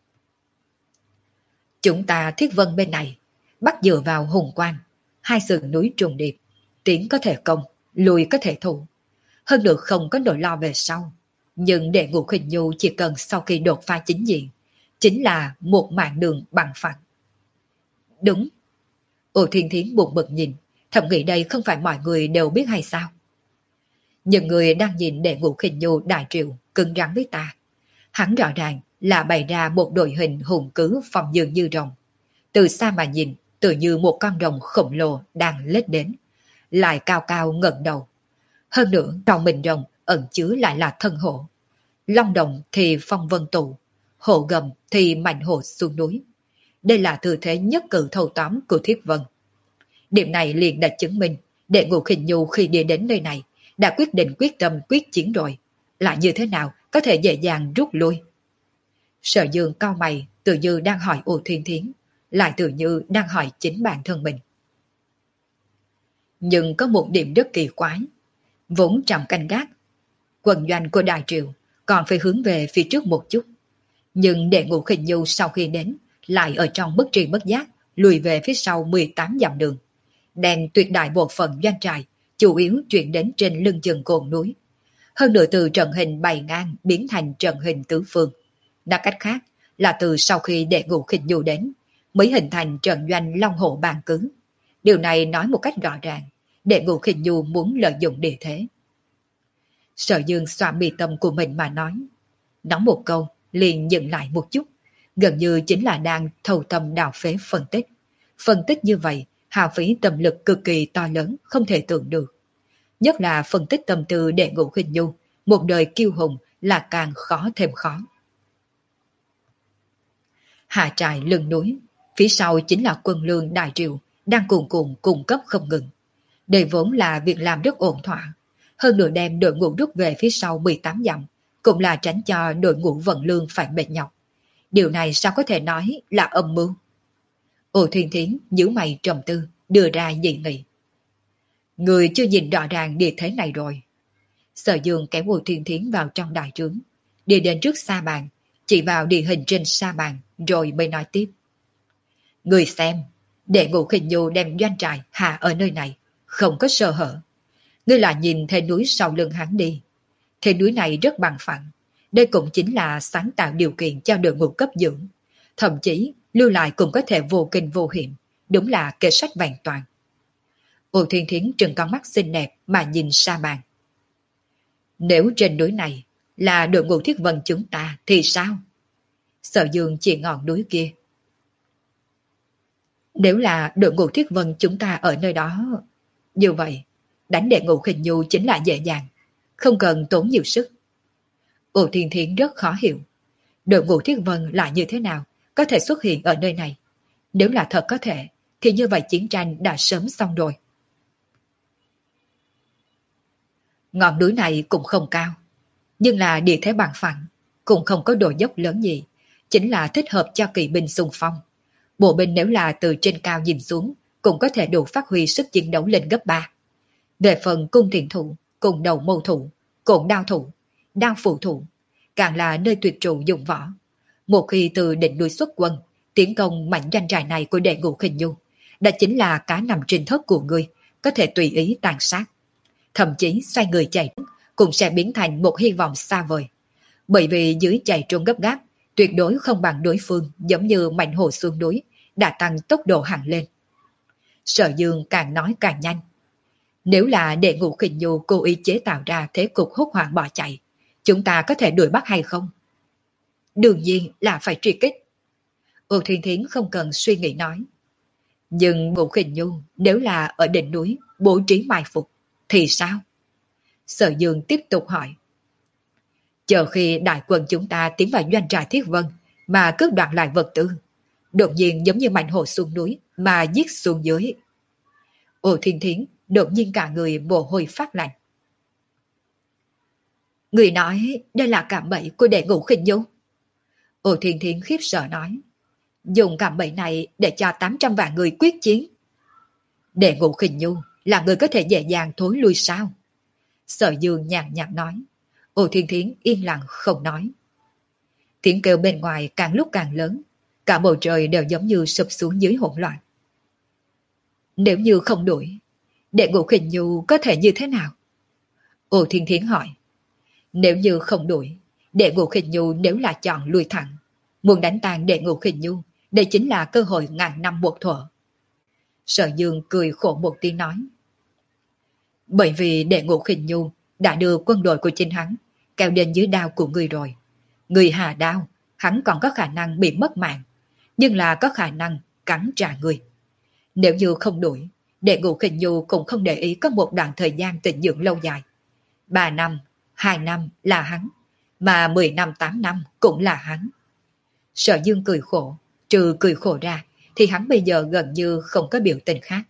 Chúng ta Thiết Vân bên này, bắt dựa vào Hùng Quan, hai sườn núi trùng điệp, tiến có thể công, lùi có thể thủ. Hơn nữa không có nỗi lo về sau. Nhưng Đệ Ngũ Khinh Nhu chỉ cần sau khi đột phá chính diện, chính là một mạng đường bằng phẳng. Đúng. Ô Thiên Thiến buồn bực nhìn, thầm nghĩ đây không phải mọi người đều biết hay sao? Những người đang nhìn Đệ Ngũ Khinh Nhu đại triệu cứng rắn với ta. Hắn rõ ràng là bày ra một đội hình hùng cứ phòng dường như rồng. Từ xa mà nhìn, tự như một con rồng khổng lồ đang lết đến, lại cao cao ngẩng đầu. Hơn nữa trong mình rồng ẩn chứa lại là thân hổ. Long đồng thì phong vân tụ, hổ gầm thì mạnh hổ xuống núi. Đây là tư thế nhất cử thâu tóm của Thiết Vân. Điểm này liền đã chứng minh Đệ Ngũ Khinh Nhu khi đi đến nơi này đã quyết định quyết tâm quyết chiến rồi. Lại như thế nào có thể dễ dàng rút lui? Sở Dương cau mày, tự như đang hỏi Ô Thiên Thiến, lại tự như đang hỏi chính bản thân mình. Nhưng có một điểm rất kỳ quái. Vốn trầm canh gác, quân doanh của Đại Triều còn phải hướng về phía trước một chút. Nhưng Đệ Ngũ Khinh Nhu sau khi đến, lại ở trong bất tri bất giác, lùi về phía sau mười tám dặm đường. Đem tuyệt đại bộ phận doanh trại, chủ yếu chuyển đến trên lưng chừng cồn núi. Hơn nữa từ trận hình bày ngang biến thành trận hình tứ phương. Nói cách khác là từ sau khi Đệ Ngũ Khinh Nhu đến, mới hình thành trận doanh Long Hổ Bàn Cứ. Điều này nói một cách rõ ràng, Đệ Ngũ Khinh Nhu muốn lợi dụng địa thế. Sở Dương xoa mi tâm của mình mà nói. Nói một câu, liền dừng lại một chút, gần như chính là đang thâu tâm đào phế phân tích. Phân tích như vậy, hao phí tâm lực cực kỳ to lớn, không thể tưởng được. Nhất là phân tích tâm tư Đệ Ngũ Khinh Nhu, một đời kiêu hùng là càng khó thêm khó. Hạ trại lưng núi, phía sau chính là quân lương Đại Triều, đang cuồn cuộn cung cấp không ngừng. Đây vốn là việc làm rất ổn thỏa. Hơn nữa đem đội ngũ rút về phía sau mười tám dặm, cũng là tránh cho đội ngũ vận lương phải mệt nhọc. Điều này sao có thể nói là âm mưu? Ô Thiên Thiến nhíu mày trầm tư, đưa ra dị nghị. Người chưa nhìn rõ ràng địa thế này rồi. Sở Dương kéo Ô Thiên Thiến vào trong đại trướng, đi đến trước sa bàn, chỉ vào địa hình trên sa bàn, rồi mới nói tiếp. Người xem, Đệ Ngũ Khinh Nhu đem doanh trại hạ ở nơi này, không có sơ hở. Ngươi là nhìn thấy núi sau lưng hắn đi. Thế núi này rất bằng phẳng. Đây cũng chính là sáng tạo điều kiện cho đội ngũ cấp dưỡng. Thậm chí, lưu lại cũng có thể vô kinh vô hiểm. Đúng là kệ sách vẹn toàn. Ô Thiên Thiến trừng con mắt xinh đẹp mà nhìn sa bàn. Nếu trên núi này là đội ngũ Thiết Vân chúng ta thì sao? Sở Dương chỉ ngọn núi kia. Nếu là đội ngũ Thiết Vân chúng ta ở nơi đó, như vậy, đánh Đệ Ngũ Khinh Nhu chính là dễ dàng, không cần tốn nhiều sức. Ô Thiên Thiến rất khó hiểu. Đội ngũ Thiết Vân lại như thế nào có thể xuất hiện ở nơi này? Nếu là thật có thể, thì như vậy chiến tranh đã sớm xong rồi. Ngọn núi này cũng không cao, nhưng là địa thế bằng phẳng, cũng không có độ dốc lớn gì, chính là thích hợp cho kỵ binh xung phong. Bộ binh nếu là từ trên cao nhìn xuống, cũng có thể đủ phát huy sức chiến đấu lên gấp ba. Về phần cung thiện thủ, cùng đầu mâu thủ, cộn đao thủ, đao phụ thủ, càng là nơi tuyệt trụ dùng võ. Một khi từ đỉnh núi xuất quân, tiến công mảnh doanh trại này của đệ ngũ Khinh Nhu, đã chính là cá nằm trên thớt của ngươi, có thể tùy ý tàn sát. Thậm chí xoay người chạy cũng sẽ biến thành một hy vọng xa vời. Bởi vì dưới chạy trốn gấp gáp, tuyệt đối không bằng đối phương, giống như mảnh hồ xuống núi, đã tăng tốc độ hẳn lên. Sở Dương càng nói càng nhanh. Nếu là đệ ngũ Khinh Nhu cố ý chế tạo ra thế cục hốt hoảng bỏ chạy, chúng ta có thể đuổi bắt hay không? Đương nhiên là phải truy kích. Ô Thiên Thiến không cần suy nghĩ nói. Nhưng Ngũ Khinh Nhu nếu là ở đỉnh núi bố trí mai phục, thì sao? Sở Dương tiếp tục hỏi. Chờ khi đại quân chúng ta tiến vào doanh trại Thiết Vân mà cướp đoạt lại vật tư, đột nhiên giống như mảnh hồ xuống núi mà giết xuống dưới. Ô Thiên Thiến đột nhiên cả người mồ hôi phát lạnh. Người nói đây là cạm bẫy của đệ ngũ Khinh Nhu. Ô Thiên Thiến khiếp sợ nói. Dùng cạm bẫy này để cho tám trăm vạn người quyết chiến. Đệ ngũ Khinh Nhu là người có thể dễ dàng thối lui sao? Sở Dương nhàn nhạt nói. Ô Thiên Thiến yên lặng không nói. Tiếng kêu bên ngoài càng lúc càng lớn, cả bầu trời đều giống như sụp xuống dưới hỗn loạn. Nếu như không đuổi, đệ ngũ Khinh Nhu có thể như thế nào? Ô Thiên Thiến hỏi. Nếu như không đuổi, đệ ngũ Khinh Nhu nếu là chọn lui thẳng, muốn đánh tan đệ ngũ Khinh Nhu, đây chính là cơ hội ngàn năm một thuở. Sở Dương cười khổ một tiếng nói. Bởi vì đệ ngũ Khinh Nhu đã đưa quân đội của chính hắn kéo đến dưới đao của người rồi. Người hạ đao, hắn còn có khả năng bị mất mạng, nhưng là có khả năng cắn trả người. Nếu như không đuổi, đệ ngũ Khinh Nhu cũng không để ý có một đoạn thời gian tịnh dưỡng lâu dài. Ba năm, hai năm là hắn, mà mười năm, tám năm cũng là hắn. Sở Dương cười khổ, trừ cười khổ ra, thì hắn bây giờ gần như không có biểu tình khác.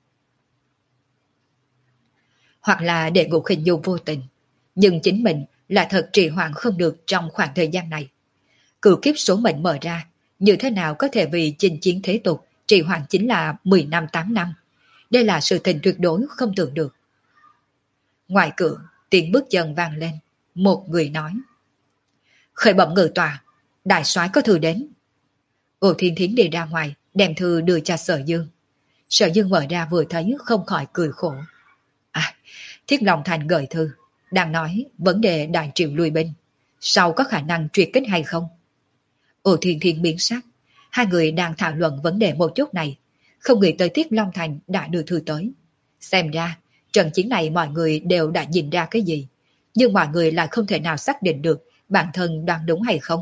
Hoặc là đệ ngũ Khinh Nhu vô tình, nhưng chính mình là thật trì hoãn không được trong khoảng thời gian này. Cửu kiếp số mệnh mở ra, như thế nào có thể vì chinh chiến thế tục trì hoãn chính là mười năm, tám năm. Đây là sự tình tuyệt đối không tưởng được. Ngoài cửa, tiếng bước chân vang lên. Một người nói. Khởi bẩm ngự tòa, đại soái có thư đến. Ô Thiên Thiến đi ra ngoài, đem thư đưa cho Sở Dương. Sở Dương mở ra vừa thấy không khỏi cười khổ. À, Thiết Long Thành gửi thư, đang nói vấn đề đại triệu lui binh, sau có khả năng truy kích hay không? Ô Thiên Thiến biến sắc, hai người đang thảo luận vấn đề một chút này, không nghĩ tới Thiết Long Thành đã đưa thư tới. Xem ra, trận chiến này mọi người đều đã nhìn ra cái gì, nhưng mọi người lại không thể nào xác định được bản thân đoán đúng hay không.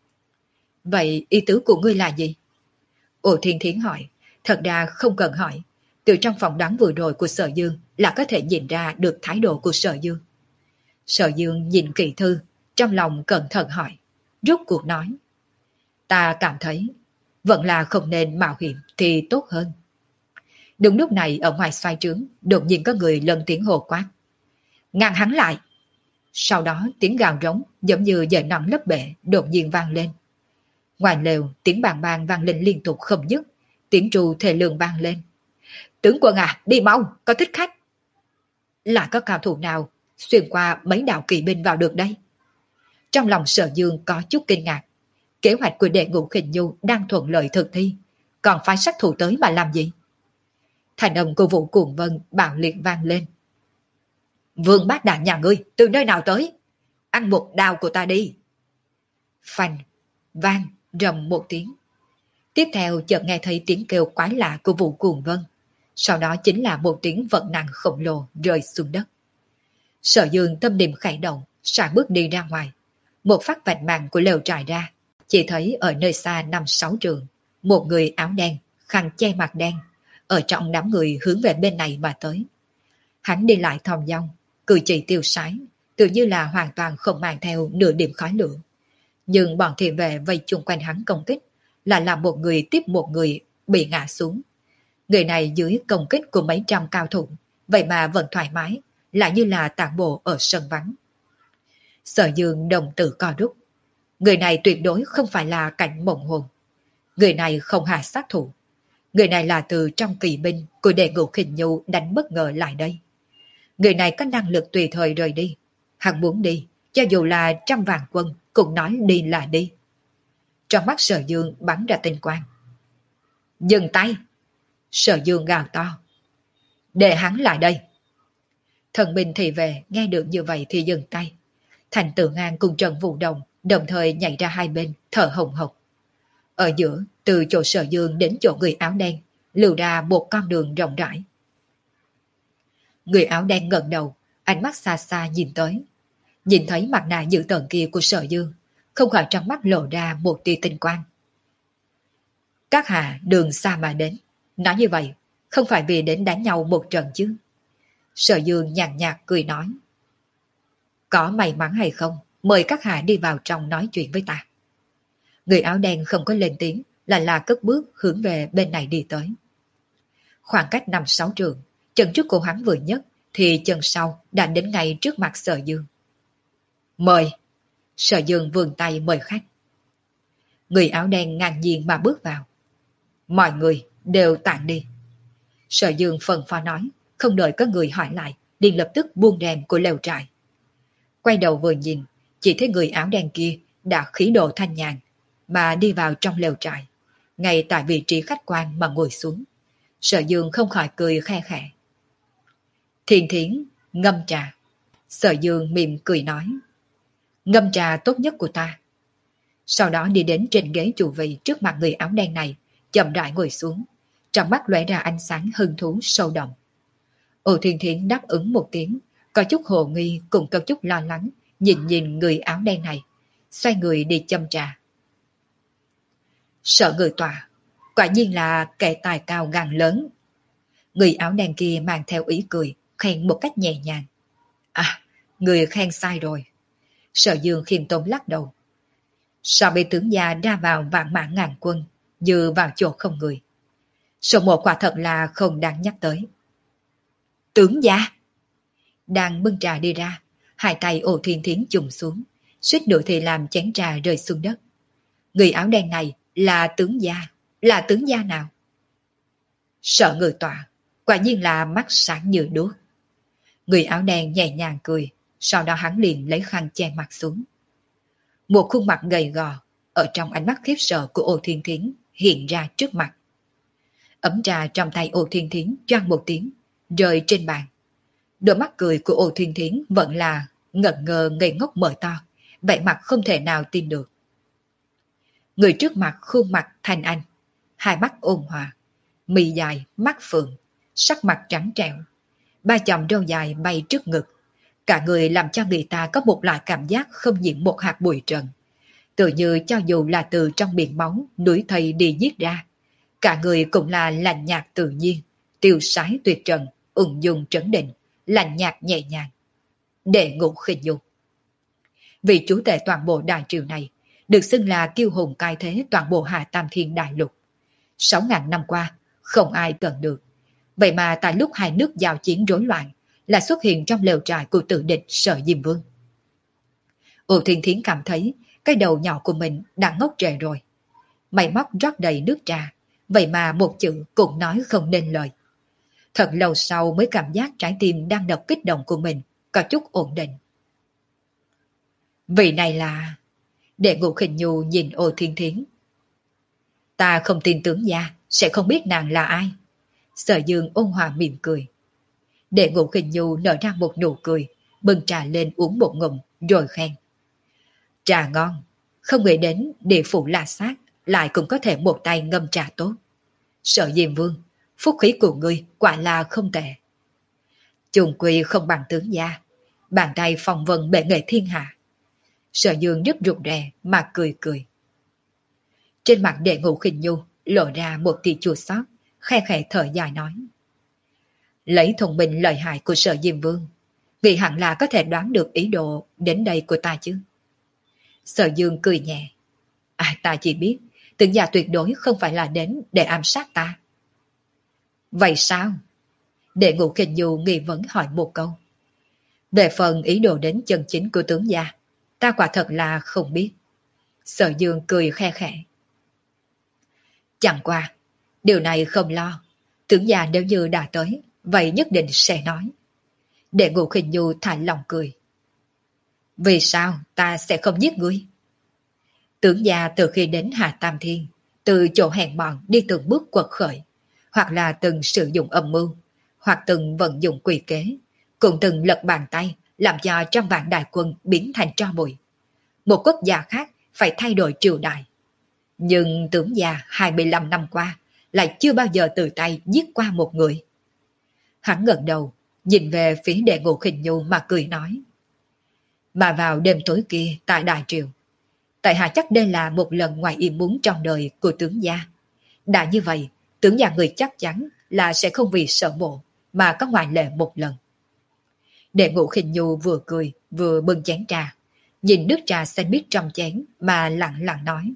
Vậy ý tứ của ngươi là gì? Ô Thiên Thiến hỏi, thật ra không cần hỏi, từ trong phỏng đoán vừa rồi của Sở Dương là có thể nhìn ra được thái độ của Sở Dương. Sở Dương nhìn kỹ thư, trong lòng cẩn thận hỏi, rốt cuộc nói. Ta cảm thấy, vẫn là không nên mạo hiểm thì tốt hơn. Đúng lúc này ở ngoài xoay trướng, đột nhiên có người lần tiếng hồ quát. Ngăn hắn lại! Sau đó tiếng gào rống giống như dời nặng lấp bể đột nhiên vang lên. Ngoài lều tiếng bàn bàn vang lên liên tục không dứt, tiếng trù thề lường vang lên. Tướng quân à, đi mau, có thích khách. Là có cao thủ nào xuyên qua mấy đạo kỵ binh vào được đây? Trong lòng Sở Dương có chút kinh ngạc. Kế hoạch của đệ ngũ Khinh Nhu đang thuận lợi thực thi, còn phải sát thủ tới mà làm gì? Thành âm của Vũ Cuồng Vân bạo liệt vang lên. Vương bát đạn nhà ngươi từ nơi nào tới? Ăn một đao của ta đi. Phanh, vang, rầm một tiếng. Tiếp theo chợt nghe thấy tiếng kêu quái lạ của Vũ Cuồng Vân. Sau đó chính là một tiếng vận nặng khổng lồ rơi xuống đất. Sở Dương tâm niệm khẽ động, sải bước đi ra ngoài. Một phát vạch màn của lều trải ra, chỉ thấy ở nơi xa năm sáu trường, một người áo đen, khăn che mặt đen, ở trong đám người hướng về bên này mà tới. Hắn đi lại thong dong, cử chỉ tiêu sái, tự như là hoàn toàn không mang theo nửa điểm khói lửa. Nhưng bọn thị vệ vây chung quanh hắn công kích, là làm một người tiếp một người bị ngã xuống. Người này dưới công kích của mấy trăm cao thủ, vậy mà vẫn thoải mái, lại như là tản bộ ở sân vắng. Sở Dương đồng tử co rút. Người này tuyệt đối không phải là cảnh mộng hồn. Người này không hạ sát thủ. Người này là từ trong kỳ binh của đệ ngũ khinh nhu đánh bất ngờ lại đây. Người này có năng lực tùy thời rời đi. Hắn muốn đi, cho dù là trăm vạn quân cũng nói đi là đi. Trong mắt Sở Dương bắn ra tinh quang. Dừng tay! Sở Dương gào to. Để hắn lại đây. Thần binh thì về, nghe được như vậy thì dừng tay. Thành Tự Ngang cùng Trần Vũ Đồng đồng thời nhảy ra hai bên, thở hồng hộc. Ở giữa, từ chỗ Sở Dương đến chỗ người áo đen, lưu ra một con đường rộng rãi. Người áo đen ngẩng đầu, ánh mắt xa xa nhìn tới. Nhìn thấy mặt nạ dữ tợn kia của Sở Dương, không khỏi trong mắt lộ ra một tia tinh quang. Các hạ đường xa mà đến, nói như vậy, không phải vì đến đánh nhau một trận chứ. Sở Dương nhàn nhạt cười nói. Có may mắn hay không, mời các hạ đi vào trong nói chuyện với ta. Người áo đen không có lên tiếng, là là cất bước hướng về bên này đi tới. Khoảng cách năm sáu trường, chân trước của hắn vừa nhất, thì chân sau đã đến ngay trước mặt Sở Dương. Mời! Sở Dương vươn tay mời khách. Người áo đen ngang nhiên mà bước vào. Mọi người đều tản đi. Sở Dương phần phó nói, không đợi có người hỏi lại, liền lập tức buông rèm của lều trại. Quay đầu vừa nhìn, chỉ thấy người áo đen kia đã khí độ thanh nhàn, mà đi vào trong lều trại, ngay tại vị trí khách quan mà ngồi xuống. Sở Dương không khỏi cười khe khẽ. Thiên Thiến, ngâm trà. Sở Dương mỉm cười nói. Ngâm trà tốt nhất của ta. Sau đó đi đến trên ghế chủ vị trước mặt người áo đen này, chậm rãi ngồi xuống, trong mắt lóe ra ánh sáng hứng thú sâu đậm. Ô Thiên Thiến đáp ứng một tiếng, có chút hồ nghi cũng có chút lo lắng, nhìn nhìn người áo đen này, xoay người đi châm trà. Sợ người tòa, quả nhiên là kẻ tài cao gan lớn. Người áo đen kia mang theo ý cười, khen một cách nhẹ nhàng. À, người khen sai rồi. Sở Dương khiêm tốn lắc đầu. Sao bị tướng gia ra vào vạn mã ngàn quân, như vào chỗ không người. Số một quả thật là không đáng nhắc tới. Tướng gia! Đang bưng trà đi ra, hai tay Ô Thiên Thiến chùng xuống, suýt nữa thì làm chén trà rơi xuống đất. Người áo đen này là tướng gia, là tướng gia nào? Sợ người tọa, quả nhiên là mắt sáng như đuốc. Người áo đen nhẹ nhàng cười, sau đó hắn liền lấy khăn che mặt xuống. Một khuôn mặt gầy gò, ở trong ánh mắt khiếp sợ của Ô Thiên Thiến hiện ra trước mặt. Ấm trà trong tay Ô Thiên Thiến choang một tiếng, rơi trên bàn. Đôi mắt cười của Ô Thiên Thiến vẫn là ngẩn ngơ ngây ngốc mở to, vẻ mặt không thể nào tin được. Người trước mặt khuôn mặt thanh anh, hai mắt ôn hòa, mì dài, mắt phượng, sắc mặt trắng trẻo, ba chòm râu dài bay trước ngực. Cả người làm cho người ta có một loại cảm giác không nhiễm một hạt bụi trần. Tự như cho dù là từ trong biển máu, núi thây đi giết ra. Cả người cũng là lạnh nhạt tự nhiên, tiêu sái tuyệt trần, ung dung trấn định, lạnh nhạt nhẹ nhàng. Đệ Ngũ Khinh Nhu. Vị chủ tể toàn bộ đại triều này, được xưng là kiêu hùng cai thế toàn bộ Hà Tam Thiên Đại Lục. Sáu ngàn năm qua, không ai cần được. Vậy mà tại lúc hai nước giao chiến rối loạn, là xuất hiện trong lều trại của tự địch Sở Diêm Vương. Ô Thiên Thiến cảm thấy cái đầu nhỏ của mình đã ngốc trệ rồi. Mày móc rót đầy nước trà, vậy mà một chữ cũng nói không nên lời. Thật lâu sau mới cảm giác trái tim đang đập kích động của mình có chút ổn định. Vị này là... Đệ Ngũ Khinh Nhu nhìn Ô Thiên Thiến. Ta không tin tướng gia sẽ không biết nàng là ai. Sở Dương ôn hòa mỉm cười. Đệ Ngũ Khinh Nhu nở ra một nụ cười, bưng trà lên uống một ngụm rồi khen. Trà ngon, không nghĩ đến địa phủ La Sát lại cũng có thể một tay ngâm trà tốt. Sở Diêm Vương, phúc khí của ngươi quả là không tệ. Trùng quy không bằng tướng gia, bàn tay phong vân bệ nghệ thiên hạ. Sở Dương rất rụt rè mà cười cười. Trên mặt Đệ Ngũ Khinh Nhu lộ ra một tia chua xót, khe khẽ thở dài nói. Lấy thông minh lợi hại của Sở Diêm Vương, vì hẳn là có thể đoán được ý đồ đến đây của ta chứ. Sở Dương cười nhẹ. À, ta chỉ biết, tướng gia tuyệt đối không phải là đến để ám sát ta. Vậy sao? Đệ Ngũ Khinh Nhu nghi vấn hỏi một câu. Về phần ý đồ đến chân chính của tướng gia, ta quả thật là không biết. Sở Dương cười khe khẽ. Chẳng qua, điều này không lo. Tướng già nếu như đã tới, vậy nhất định sẽ nói. Đệ Ngũ Khinh Nhu thả lòng cười. Vì sao ta sẽ không giết ngươi? Tướng già từ khi đến Hà Tam Thiên, từ chỗ hèn mọn đi từng bước quật khởi, hoặc là từng sử dụng âm mưu, hoặc từng vận dụng quỷ kế, cũng từng lật bàn tay làm cho trăm vạn đại quân biến thành tro bụi. Một quốc gia khác phải thay đổi triều đại. Nhưng tướng già hai mươi lăm năm qua lại chưa bao giờ từ tay giết qua một người. Hắn ngẩng đầu, nhìn về phía Đệ Ngũ Khinh Nhu mà cười nói. Mà vào đêm tối kia tại Đại Triều, tại hạ chắc đây là một lần ngoài ý muốn trong đời của tướng gia. Đã như vậy, tướng gia người chắc chắn là sẽ không vì sợ mộ mà có ngoại lệ một lần. Đệ Ngũ Khinh Nhu vừa cười vừa bưng chén trà, nhìn nước trà xanh biếc trong chén mà lặng lặng nói.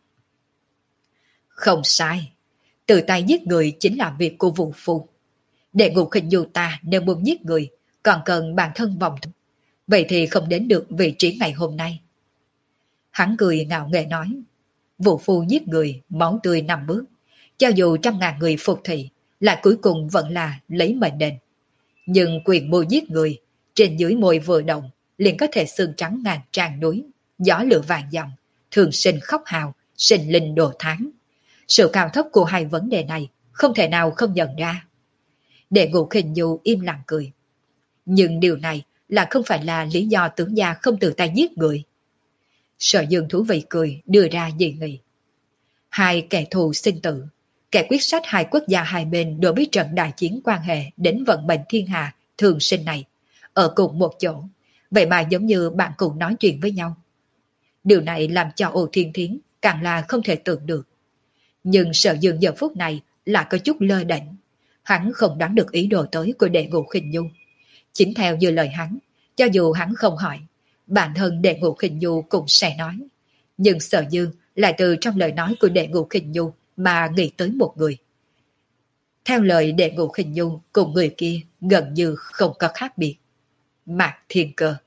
Không sai, tự tay giết người chính là việc của Vũ Phu. Đệ Ngũ Khinh Nhu ta nếu muốn giết người, còn cần bản thân vòng thủ. Vậy thì không đến được vị trí ngày hôm nay. Hắn cười ngạo nghễ nói. Vũ Phu giết người, máu tươi năm bước. Cho dù trăm ngàn người phục thị, lại cuối cùng vẫn là lấy mệnh đền. Nhưng quyền mưu giết người, trên dưới môi vừa động, liền có thể xương trắng ngàn tràn núi, gió lửa vàng dòng, thường sinh khóc hào, sinh linh đồ tháng. Sự cao thấp của hai vấn đề này không thể nào không nhận ra. Đệ Ngũ Khinh Nhu im lặng cười. Nhưng điều này là không phải là lý do tướng gia không tự tay giết người. Sở Dương thú vị cười đưa ra dị nghị. Hai kẻ thù sinh tử, kẻ quyết sách hai quốc gia hai bên đối với trận đại chiến quan hệ đến vận mệnh thiên hạ thường sinh này, ở cùng một chỗ, vậy mà giống như bạn cùng nói chuyện với nhau. Điều này làm cho Ô Thiên Thiến càng là không thể tưởng được. Nhưng Sở Dương giờ phút này là có chút lơ đễnh. Hắn không đoán được ý đồ tới của Đệ Ngũ Khinh Nhu. Chính theo như lời hắn, cho dù hắn không hỏi, bản thân Đệ Ngũ Khinh Nhu cũng sẽ nói. Nhưng Sở Dương lại từ trong lời nói của Đệ Ngũ Khinh Nhu mà nghĩ tới một người. Theo lời Đệ Ngũ Khinh Nhu cùng người kia gần như không có khác biệt. Mạc Thiên Cơ.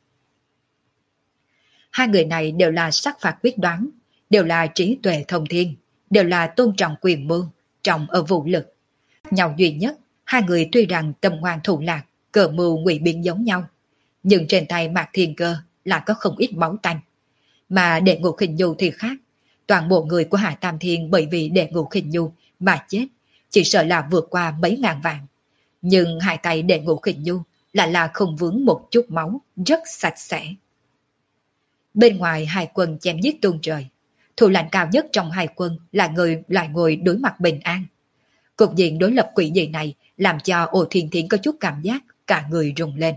Hai người này đều là sắc phạt quyết đoán, đều là trí tuệ thông thiên, đều là tôn trọng quyền mưu, trọng ở vũ lực. Nhau duy nhất, hai người tuy rằng tâm ngoan thủ lạc, cờ mưu ngụy biện giống nhau, nhưng trên tay Mạc Thiên Cơ là có không ít máu tanh. Mà Đệ Ngũ Khinh Nhu thì khác, toàn bộ người của Hạ Tam Thiên bởi vì Đệ Ngũ Khinh Nhu mà chết, chỉ sợ là vượt qua mấy ngàn vạn. Nhưng hai tay Đệ Ngũ Khinh Nhu lại là không vướng một chút máu, rất sạch sẽ. Bên ngoài hai quân chém giết tung trời, thủ lãnh cao nhất trong hai quân là người lại ngồi đối mặt bình an. Cục diện đối lập quỷ dị này làm cho Ô Thiên Thiến có chút cảm giác cả người rùng lên.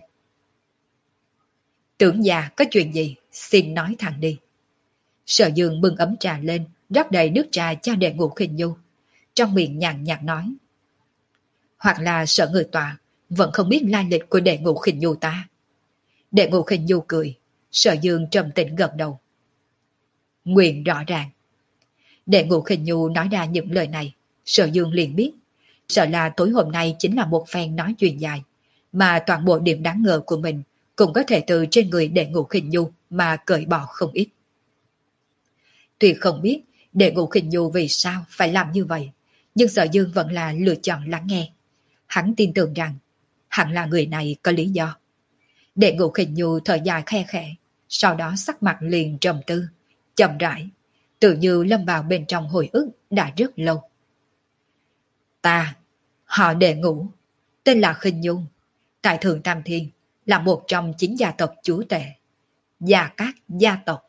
Tưởng già có chuyện gì, xin nói thẳng đi. Sở Dương bưng ấm trà lên, rót đầy nước trà cho Đệ Ngũ Khinh Nhu. Trong miệng nhàn nhạt nói. Hoặc là sợ người tòa vẫn không biết lai lịch của Đệ Ngũ Khinh Nhu ta. Đệ Ngũ Khinh Nhu cười, Sở Dương trầm tĩnh gật đầu. Nguyện rõ ràng. Đệ Ngũ Khinh Nhu nói ra những lời này, Sở Dương liền biết, sợ là tối hôm nay chính là một phen nói chuyện dài, mà toàn bộ điểm đáng ngờ của mình cũng có thể từ trên người Đệ Ngũ Khinh Nhu mà cởi bỏ không ít. Tuy không biết Đệ Ngũ Khinh Nhu vì sao phải làm như vậy, nhưng Sở Dương vẫn là lựa chọn lắng nghe. Hắn tin tưởng rằng hẳn là người này có lý do. Đệ Ngũ Khinh Nhu thở dài khe khẽ, sau đó sắc mặt liền trầm tư, chậm rãi, tự như lâm vào bên trong hồi ức đã rất lâu. Ta, họ Đệ Ngũ, tên là Khinh Nhu, tại Thượng Tam Thiên, là một trong chín gia tộc chúa tể. Gia Cát gia tộc.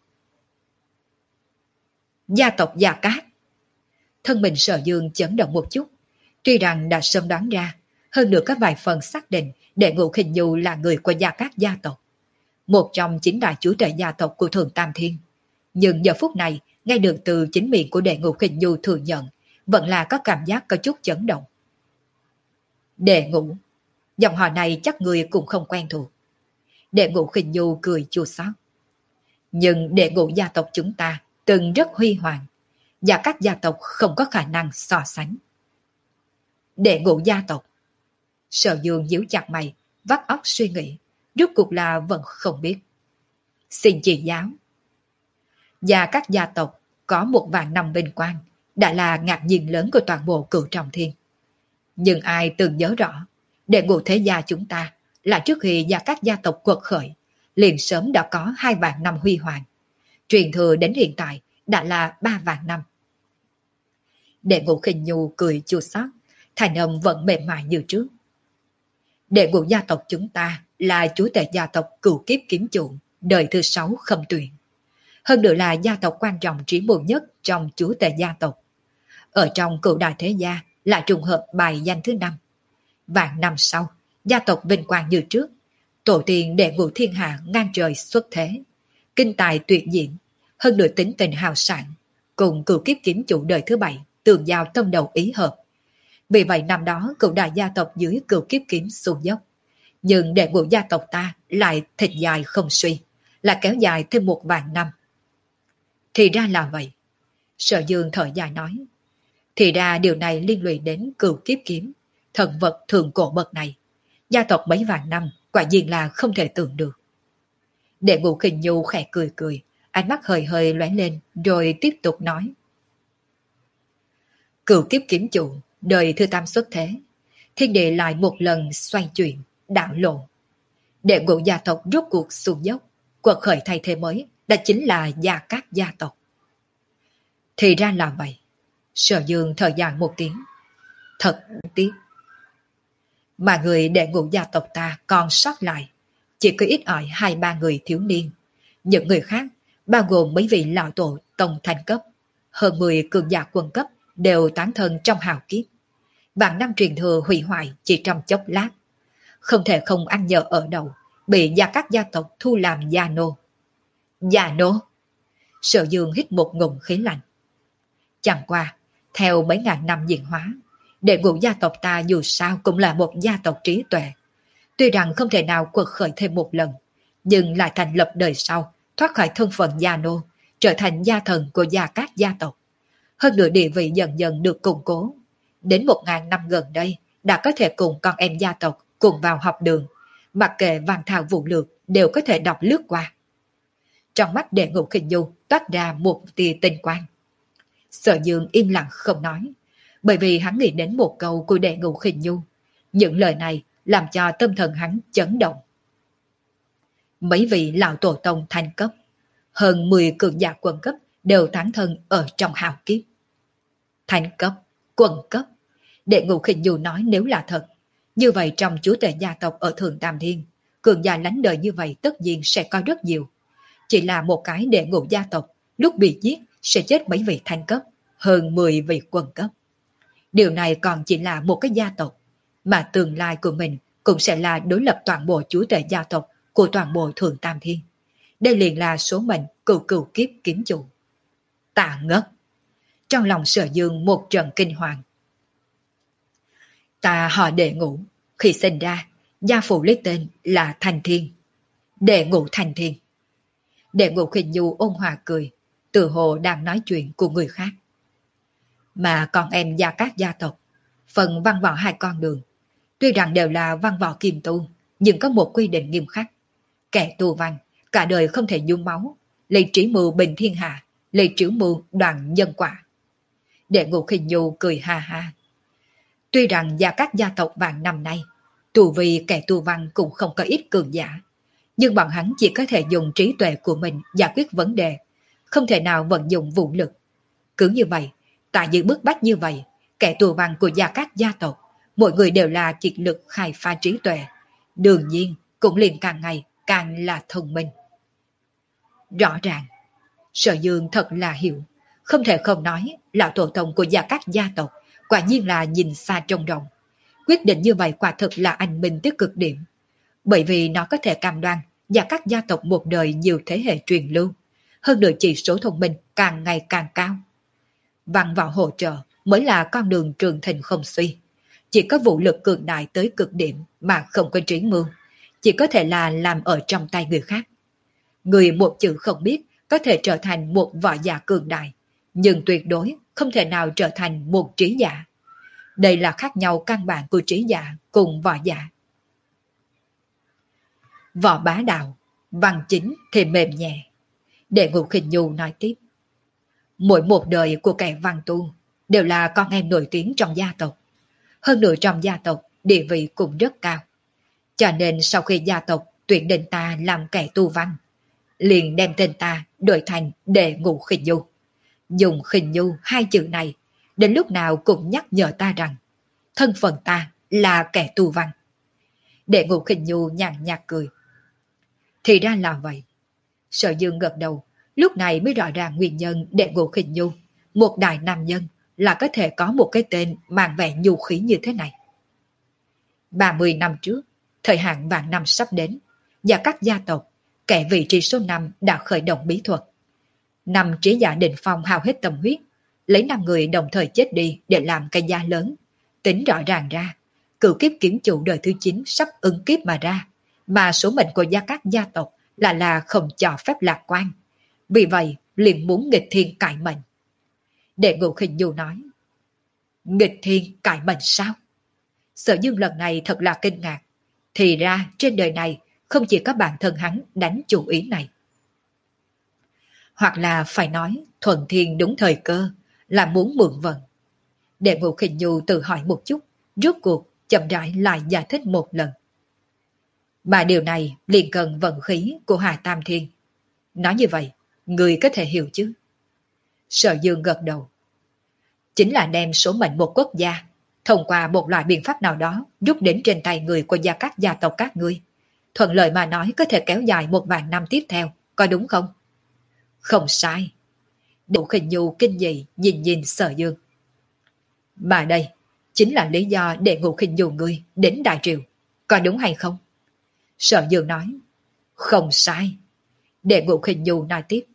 Gia tộc Gia Cát. Thân mình Sở Dương chấn động một chút, tuy rằng đã sớm đoán ra, hơn nữa có vài phần xác định Đệ Ngũ Khinh Nhu là người của Gia Cát gia tộc, một trong chín đại chúa tể gia tộc của Thượng Tam Thiên. Nhưng giờ phút này, nghe được từ chính miệng của Đệ Ngũ Khinh Nhu thừa nhận, vẫn là có cảm giác có chút chấn động. Đệ Ngũ, dòng họ này chắc người cũng không quen thuộc. Đệ Ngũ Khinh Nhu cười chua xót. Nhưng Đệ Ngũ gia tộc chúng ta từng rất huy hoàng, và các gia tộc không có khả năng so sánh. Đệ Ngũ gia tộc. Sở Dương nhíu chặt mày, vắt óc suy nghĩ, rốt cuộc là vẫn không biết. Xin chỉ giáo. và các gia tộc có một vạn năm vinh quang đã là ngạc nhiên lớn của toàn bộ Cửu Trọng Thiên. Nhưng ai từng nhớ rõ, đệ ngũ thế gia chúng ta là trước khi gia các gia tộc quật khởi, liền sớm đã có hai vạn năm huy hoàng. Truyền thừa đến hiện tại đã là ba vạn năm. Đệ ngũ Khinh Nhu cười chua xót, thành âm vẫn mềm mại như trước. Đệ ngũ gia tộc chúng ta là chúa tể gia tộc Cửu Kiếp Kiếm Chủ, đời thứ sáu Khâm Tuyền. Hơn nữa là gia tộc quan trọng trí mưu nhất trong chúa tể gia tộc. Ở trong cửu đại thế gia là trùng hợp bài danh thứ năm. Vạn năm sau, gia tộc vinh quang như trước, tổ tiên đệ ngũ thiên hạ ngang trời xuất thế, kinh tài tuyệt diễm, hơn nữa tính tình hào sảng, cùng Cửu Kiếp Kiếm Chủ đời thứ bảy tường giao tâm đầu ý hợp. Vì vậy năm đó cửu đại gia tộc dưới Cửu Kiếp Kiếm xuống dốc, nhưng đệ ngũ gia tộc ta lại thịt dài không suy, là kéo dài thêm một vạn năm. Thì ra là vậy. Sở Dương thở dài nói. Thì ra điều này liên lụy đến Cửu Kiếp Kiếm, thần vật thượng cổ bậc này. Gia tộc mấy vạn năm quả nhiên là không thể tưởng được. Đệ ngũ Khinh Nhu khẽ cười cười, ánh mắt hơi hơi lóe lên rồi tiếp tục nói. Cửu Kiếp Kiếm Chủ, đời thứ tam xuất thế, thiên địa lại một lần xoay chuyển, đảo lộ. Đệ ngũ gia tộc rốt cuộc xuống dốc, quật khởi thay thế mới, đó chính là Gia Cát gia tộc. Thì ra là vậy. Sở Dương thở dài một tiếng. Thật tiếc. Mà người đệ ngũ gia tộc ta còn sót lại, chỉ có ít ỏi hai ba người thiếu niên. Những người khác, bao gồm mấy vị lão tổ tông thành cấp, hơn mười cường giả quân cấp, đều tán thân trong hào kiếp. Vạn năm truyền thừa hủy hoại chỉ trong chốc lát. Không thể không ăn nhờ ở đầu, bị Gia Cát gia tộc thu làm gia nô. Gia nô? Sở Dương hít một ngụm khí lạnh. Chẳng qua, theo mấy ngàn năm diễn hóa, đệ ngũ gia tộc ta dù sao cũng là một gia tộc trí tuệ. Tuy rằng không thể nào quật khởi thêm một lần, nhưng lại thành lập đời sau, thoát khỏi thân phận gia nô, trở thành gia thần của Gia Cát gia tộc. Hơn nữa địa vị dần dần được củng cố. Đến một ngàn năm gần đây, đã có thể cùng con em gia tộc cùng vào học đường, mặc kệ văn thao vũ lược đều có thể đọc lướt qua. Trong mắt đệ ngũ Khinh Nhu toát ra một tia tinh quang. Sở Dương im lặng không nói, bởi vì hắn nghĩ đến một câu của đệ ngũ Khinh Nhu. Những lời này làm cho tâm thần hắn chấn động. Mấy vị lão tổ tông thành cấp, hơn mười cường giả quân cấp đều tán thân ở trong hào kiếp. Thành cấp, quân cấp. Đệ ngũ Khinh Nhu nói nếu là thật, như vậy trong chúa tể gia tộc ở Thượng Tam Thiên, cường giả lánh đời như vậy tất nhiên sẽ có rất nhiều. Chỉ là một cái đệ ngũ gia tộc, lúc bị giết sẽ chết mấy vị thanh cấp, hơn mười vị quân cấp. Điều này còn chỉ là một cái gia tộc, mà tương lai của mình cũng sẽ là đối lập toàn bộ chúa tể gia tộc của toàn bộ Thượng Tam Thiên. Đây liền là số mệnh cửu cửu kiếp kiếm chủ. Tạ ngất. Trong lòng Sở Dương một trận kinh hoàng. Ta họ đệ ngũ, khi sinh ra, gia phụ lấy tên là Thành Thiên. Đệ ngũ Thành Thiên. Đệ ngũ Khinh Nhu ôn hòa cười, tự hồ đang nói chuyện của người khác. Mà con em Gia Cát gia tộc, phần văn võ hai con đường, tuy rằng đều là văn võ kiềm tu, nhưng có một quy định nghiêm khắc. Kẻ tu văn, cả đời không thể nhuốm máu, lấy trí mưu bình thiên hạ, lấy trí mưu đoàn nhân quả. Đệ ngũ Khinh Nhu cười ha ha. Tuy rằng Gia Cát gia tộc vạn năm nay, tù vì kẻ tu văn cũng không có ít cường giả, nhưng bọn hắn chỉ có thể dùng trí tuệ của mình giải quyết vấn đề, không thể nào vận dụng vũ lực. Cứ như vậy, tại những bức bách như vậy, kẻ tù văn của Gia Cát gia tộc, mỗi người đều là kiệt lực khai phá trí tuệ, đương nhiên cũng liền càng ngày càng là thông minh. Rõ ràng, Sở Dương thật là hiểu, không thể không nói lão tổ tông của Gia Cát gia tộc quả nhiên là nhìn xa trông rộng. Quyết định như vậy quả thực là anh minh tới cực điểm, bởi vì nó có thể cam đoan Gia Cát gia tộc một đời nhiều thế hệ truyền lưu, hơn nữa chỉ số thông minh càng ngày càng cao. Văn võ hỗ trợ mới là con đường trường thịnh không suy. Chỉ có vũ lực cường đại tới cực điểm mà không có trí mưu, chỉ có thể là làm ở trong tay người khác. Người một chữ không biết có thể trở thành một võ giả cường đại, nhưng tuyệt đối không thể nào trở thành một trí giả. Đây là khác nhau căn bản của trí giả cùng võ giả. Võ bá đạo, văn chính thì mềm nhẹ. Đệ Ngũ Khinh Nhu nói tiếp. Mỗi một đời của kẻ văn tu đều là con em nổi tiếng trong gia tộc. Hơn nữa trong gia tộc địa vị cũng rất cao. Cho nên sau khi gia tộc tuyển định ta làm kẻ tu văn, liền đem tên ta đổi thành Đệ Ngũ Khinh Nhu. Dùng Khinh Nhu hai chữ này đến lúc nào cũng nhắc nhở ta rằng thân phận ta là kẻ tu văn. Đệ Ngũ Khinh Nhu nhàn nhạt cười. Thì ra là vậy. Sở Dương gật đầu, lúc này mới rõ ràng nguyên nhân Đệ Ngũ Khinh Nhu, một đại nam nhân, là có thể có một cái tên mang vẻ nhu khí như thế này. ba mươi năm trước, thời hạn vạn năm sắp đến, và các gia tộc, kẻ vị trí số năm đã khởi động bí thuật. Năm trí giả định phong hao hết tâm huyết, lấy năm người đồng thời chết đi để làm cái giá lớn. Tính rõ ràng ra, cựu kiếp kiếm chủ đời thứ chín sắp ứng kiếp mà ra, mà số mệnh của gia các gia tộc là là không cho phép lạc quan. Vì vậy, liền muốn nghịch thiên cải mệnh. Đệ Ngũ Khinh Nhu nói, nghịch thiên cải mệnh sao? Sở Dương lần này thật là kinh ngạc. Thì ra trên đời này không chỉ có bản thân hắn đánh chủ ý này. Hoặc là phải nói thuận thiên đúng thời cơ, là muốn mượn vận. Đệ Ngũ Khinh Nhu tự hỏi một chút, rốt cuộc chậm rãi lại giải thích một lần. Mà điều này liền cần vận khí của Hà Tam Thiên. Nói như vậy, người có thể hiểu chứ? Sở Dương gật đầu. Chính là đem số mệnh một quốc gia, thông qua một loại biện pháp nào đó rút đến trên tay người của gia các gia tộc các ngươi. Thuận lợi mà nói có thể kéo dài một vạn năm tiếp theo, có đúng không? Không sai. Đệ Ngũ Khinh Nhu kinh dị nhìn nhìn Sở Dương. Mà đây chính là lý do Đệ Ngũ Khinh Nhu ngươi đến Đại Triều, có đúng hay không? Sở Dương nói. Không sai. Đệ Ngũ Khinh Nhu nói tiếp.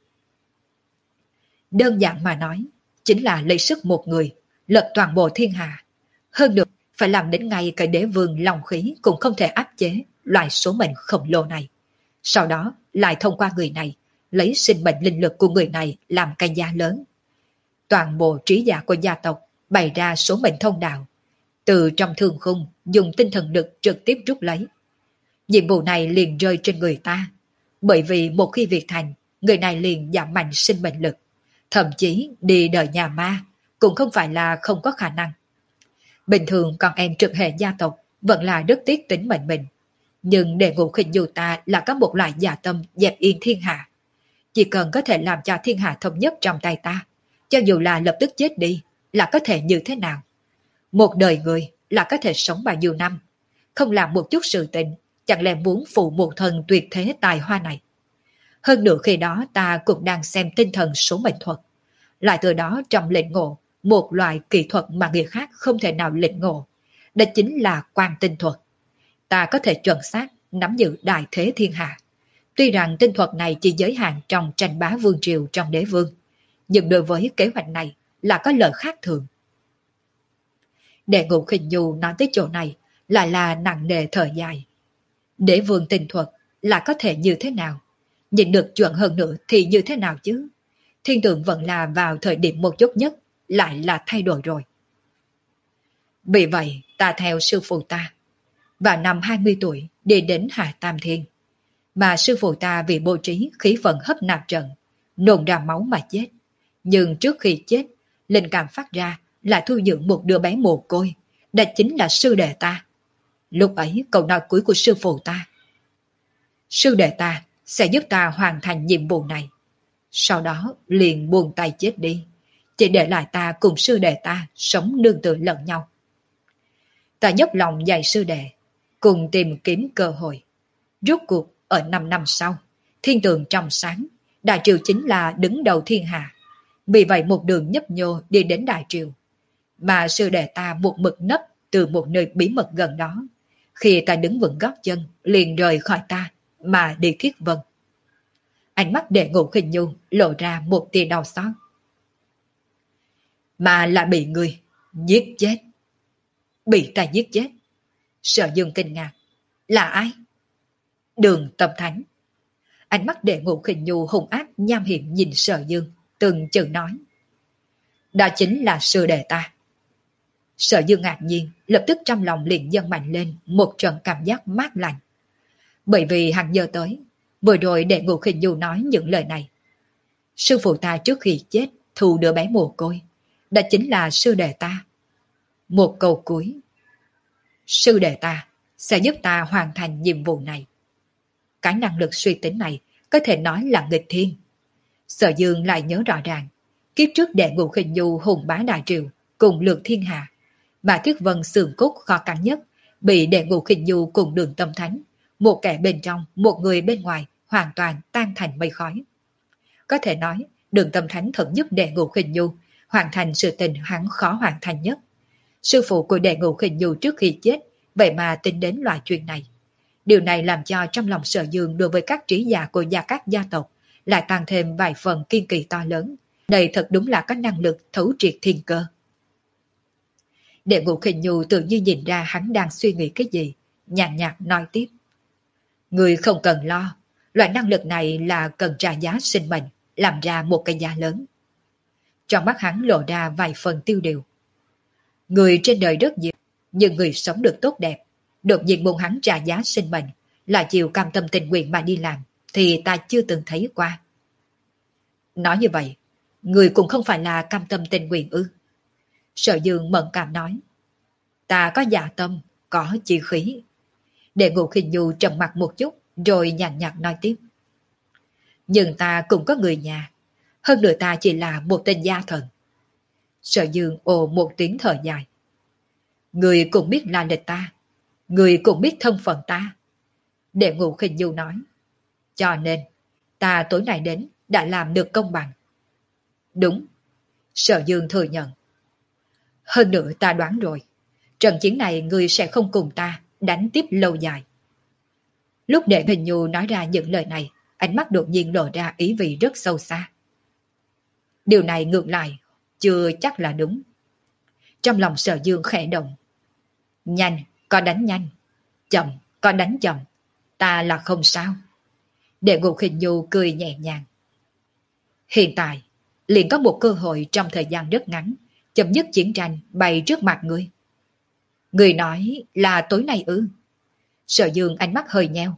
Đơn giản mà nói, chính là lấy sức một người, lật toàn bộ thiên hạ. Hơn nữa, phải làm đến ngay cả đế vương lòng khí cũng không thể áp chế loại số mệnh khổng lồ này. Sau đó, lại thông qua người này, lấy sinh mệnh linh lực của người này làm cái giá lớn. Toàn bộ trí giả của gia tộc bày ra số mệnh thông đạo. Từ trong thương khung, dùng tinh thần lực trực tiếp rút lấy. Nhiệm vụ này liền rơi trên người ta. Bởi vì một khi việc thành, người này liền giảm mạnh sinh mệnh lực. Thậm chí đi đời nhà ma cũng không phải là không có khả năng. Bình thường con em trực hệ gia tộc vẫn là rất tiếc tính mệnh mình. Nhưng Đệ Ngũ Khinh Nhu ta là có một loại dạ tâm dẹp yên thiên hạ. Chỉ cần có thể làm cho thiên hạ thống nhất trong tay ta, cho dù là lập tức chết đi, là có thể như thế nào? Một đời người là có thể sống bao nhiêu năm, không làm một chút sự tình, chẳng lẽ muốn phụ một thần tuyệt thế tài hoa này? Hơn nữa khi đó ta cũng đang xem tinh thần số mệnh thuật, lại từ đó trong lĩnh ngộ một loại kỹ thuật mà người khác không thể nào lĩnh ngộ, đó chính là quan tinh thuật. Ta có thể chuẩn xác nắm giữ đại thế thiên hạ. Tuy rằng tinh thuật này chỉ giới hạn trong tranh bá vương triều trong đế vương, nhưng đối với kế hoạch này là có lợi khác thường. Đệ Ngũ Khinh Nhu nói tới chỗ này lại là nặng nề thở dài. Đế vương tinh thuật là có thể như thế nào? Nhìn được chuẩn hơn nữa thì như thế nào chứ? Thiên tượng vẫn là vào thời điểm một chút nhất, lại là thay đổi rồi. Vì vậy, ta theo sư phụ ta. Vào năm hai mươi tuổi, đi đến Hà Tam Thiên. Mà sư phụ ta vì bố trí khí vận hấp nạp trận, nôn ra máu mà chết. Nhưng trước khi chết, linh cảm phát ra là thu dưỡng một đứa bé mồ côi, đó chính là sư đệ ta. Lúc ấy câu nói cuối của sư phụ ta: sư đệ ta sẽ giúp ta hoàn thành nhiệm vụ này. Sau đó liền buông tay chết đi, chỉ để lại ta cùng sư đệ ta sống nương tựa lẫn nhau. Ta dốc lòng dạy sư đệ, cùng tìm kiếm cơ hội. Rốt cuộc ở năm năm sau, thiên tường trong sáng, Đại Triều chính là đứng đầu thiên hạ. Vì vậy một đường nhấp nhô đi đến Đại Triều. Mà sư đệ ta một mực nấp từ một nơi bí mật gần đó. Khi ta đứng vững gót chân, liền rời khỏi ta, mà đi Thiết Vân. Ánh mắt Đệ Ngũ Khinh Nhu lộ ra một tia đau xót. Mà là bị người giết chết. Bị ta giết chết. Sở Dương kinh ngạc. Là ai? Đường Tâm Thánh. Ánh mắt Đệ Ngũ Khinh Nhu hung ác nham hiểm nhìn Sở Dương, từng chữ nói: đó chính là sư đệ ta. Sở Dương ngạc nhiên, lập tức trong lòng liền dâng mạnh lên một trận cảm giác mát lạnh. Bởi vì hắn nhớ tới, vừa rồi Đệ Ngũ Khinh Nhu nói những lời này. Sư phụ ta trước khi chết thu đứa bé mồ côi, đó chính là sư đệ ta. Một câu cuối. Sư đệ ta sẽ giúp ta hoàn thành nhiệm vụ này. Cái năng lực suy tính này có thể nói là nghịch thiên. Sở Dương lại nhớ rõ ràng, kiếp trước đệ ngũ khinh nhu hùng bá đại triều, cùng lược thiên hạ, mà Tuyết Vân xương cốt khó cắn nhất, bị đệ ngũ khinh nhu cùng Đường Tâm Thánh, một kẻ bên trong, một người bên ngoài, hoàn toàn tan thành mây khói. Có thể nói, Đường Tâm Thánh thật giúp đệ ngũ khinh nhu hoàn thành sự tình hắn khó hoàn thành nhất. Sư phụ của đệ ngũ khinh nhu trước khi chết, vậy mà tính đến loại chuyện này. Điều này làm cho trong lòng Sở Dương đối với các trí giả của gia các gia tộc lại tăng thêm vài phần kiên kỳ to lớn. Đây thật đúng là có năng lực thấu triệt thiên cơ. Đệ ngũ khinh nhu tự như nhìn ra hắn đang suy nghĩ cái gì, nhàn nhạt nói tiếp. Người không cần lo, loại năng lực này là cần trả giá sinh mệnh, làm ra một cái giá lớn. Trong mắt hắn lộ ra vài phần tiêu điều. Người trên đời rất nhiều, nhưng người sống được tốt đẹp, đột nhiên muốn hắn trả giá sinh mệnh, là chịu cam tâm tình nguyện mà đi làm, thì ta chưa từng thấy qua. Nói như vậy, người cũng không phải là cam tâm tình nguyện ư? Sở Dương mẫn cảm nói. Ta có dạ tâm, có chi khí. Đệ ngũ khinh nhu trầm mặt một chút, rồi nhàn nhạt nói tiếp. Nhưng ta cũng có người nhà, hơn nữa ta chỉ là một tên gia thần. Sở Dương ồ một tiếng thở dài. Người cũng biết là lịch ta, người cũng biết thân phận ta. Đệ ngũ khinh nhu nói. Cho nên, ta tối nay đến đã làm được công bằng. Đúng. Sở Dương thừa nhận. Hơn nữa ta đoán rồi, trận chiến này người sẽ không cùng ta đánh tiếp lâu dài. Lúc Đệ Hình Nhu nói ra những lời này, ánh mắt đột nhiên lộ ra ý vị rất sâu xa. Điều này ngược lại, chưa chắc là đúng. Trong lòng Sở Dương khẽ động. Nhanh, có đánh nhanh. Chậm, có đánh chậm. Ta là không sao. Đệ Ngũ Khinh Nhu cười nhẹ nhàng. Hiện tại, liền có một cơ hội trong thời gian rất ngắn, chấm dứt chiến tranh bày trước mặt ngươi. Người nói là tối nay ư? Sở Dương ánh mắt hơi nheo.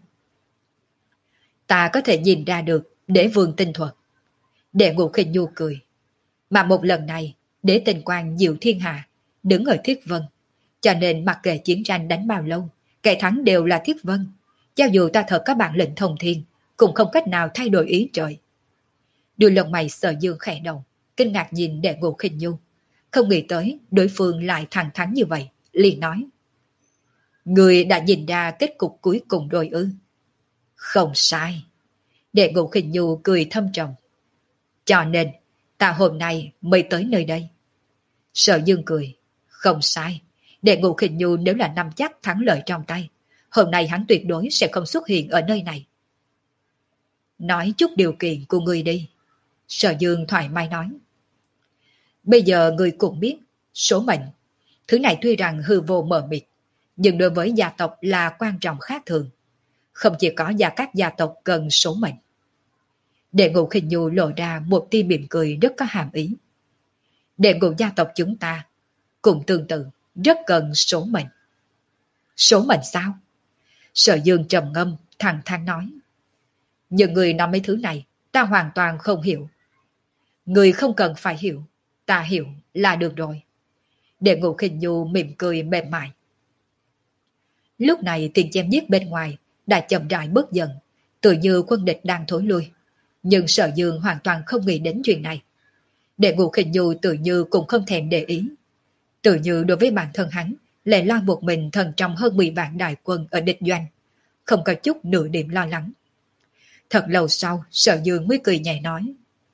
Ta có thể nhìn ra được Đế Vương tinh thuật. Đệ Ngũ Khinh Nhu cười. Mà một lần này, Đế Tinh Quang diệu thiên hạ, đứng ở Thiết Vân. Cho nên mặc kệ chiến tranh đánh bao lâu, kẻ thắng đều là Thiết Vân. Cho dù ta thật có bản lĩnh thông thiên, cũng không cách nào thay đổi ý trời. Đôi lông mày Sở Dương khẽ động, kinh ngạc nhìn Đệ Ngũ Khinh Nhu. Không nghĩ tới đối phương lại thẳng thắn như vậy, liền nói. Người đã nhìn ra kết cục cuối cùng rồi ư? Không sai. Đệ Ngũ Khinh Nhu cười thâm trầm. Cho nên, ta hôm nay mới tới nơi đây. Sở Dương cười. Không sai. Đệ Ngũ Khinh Nhu nếu là nắm chắc thắng lợi trong tay, hôm nay hắn tuyệt đối sẽ không xuất hiện ở nơi này. Nói chút điều kiện của người đi. Sở Dương thoải mái nói. Bây giờ người cũng biết, số mệnh. Thứ này tuy rằng hư vô mờ mịt, nhưng đối với gia tộc là quan trọng khác thường. Không chỉ có gia các gia tộc cần số mệnh. Đệ Ngũ Khinh Nhu lộ ra một tia mỉm cười rất có hàm ý. Đệ ngũ gia tộc chúng ta cũng tương tự rất cần số mệnh. Số mệnh sao? Sở Dương trầm ngâm thẳng thắn nói. Nhưng người nói mấy thứ này ta hoàn toàn không hiểu. Người không cần phải hiểu, ta hiểu là được rồi. Đệ Ngũ Khinh Nhu mỉm cười mềm mại. Lúc này tiếng chém giết bên ngoài đã chậm rãi bớt dần, tự như quân địch đang thối lui. Nhưng Sở Dương hoàn toàn không nghĩ đến chuyện này. Đệ Ngũ Khinh Nhu tự như cũng không thèm để ý. Tự như đối với bản thân hắn, lại lo một mình thần trong hơn mười vạn đại quân ở địch doanh, không có chút nửa điểm lo lắng. Thật lâu sau, Sở Dương mới cười nhẹ nói.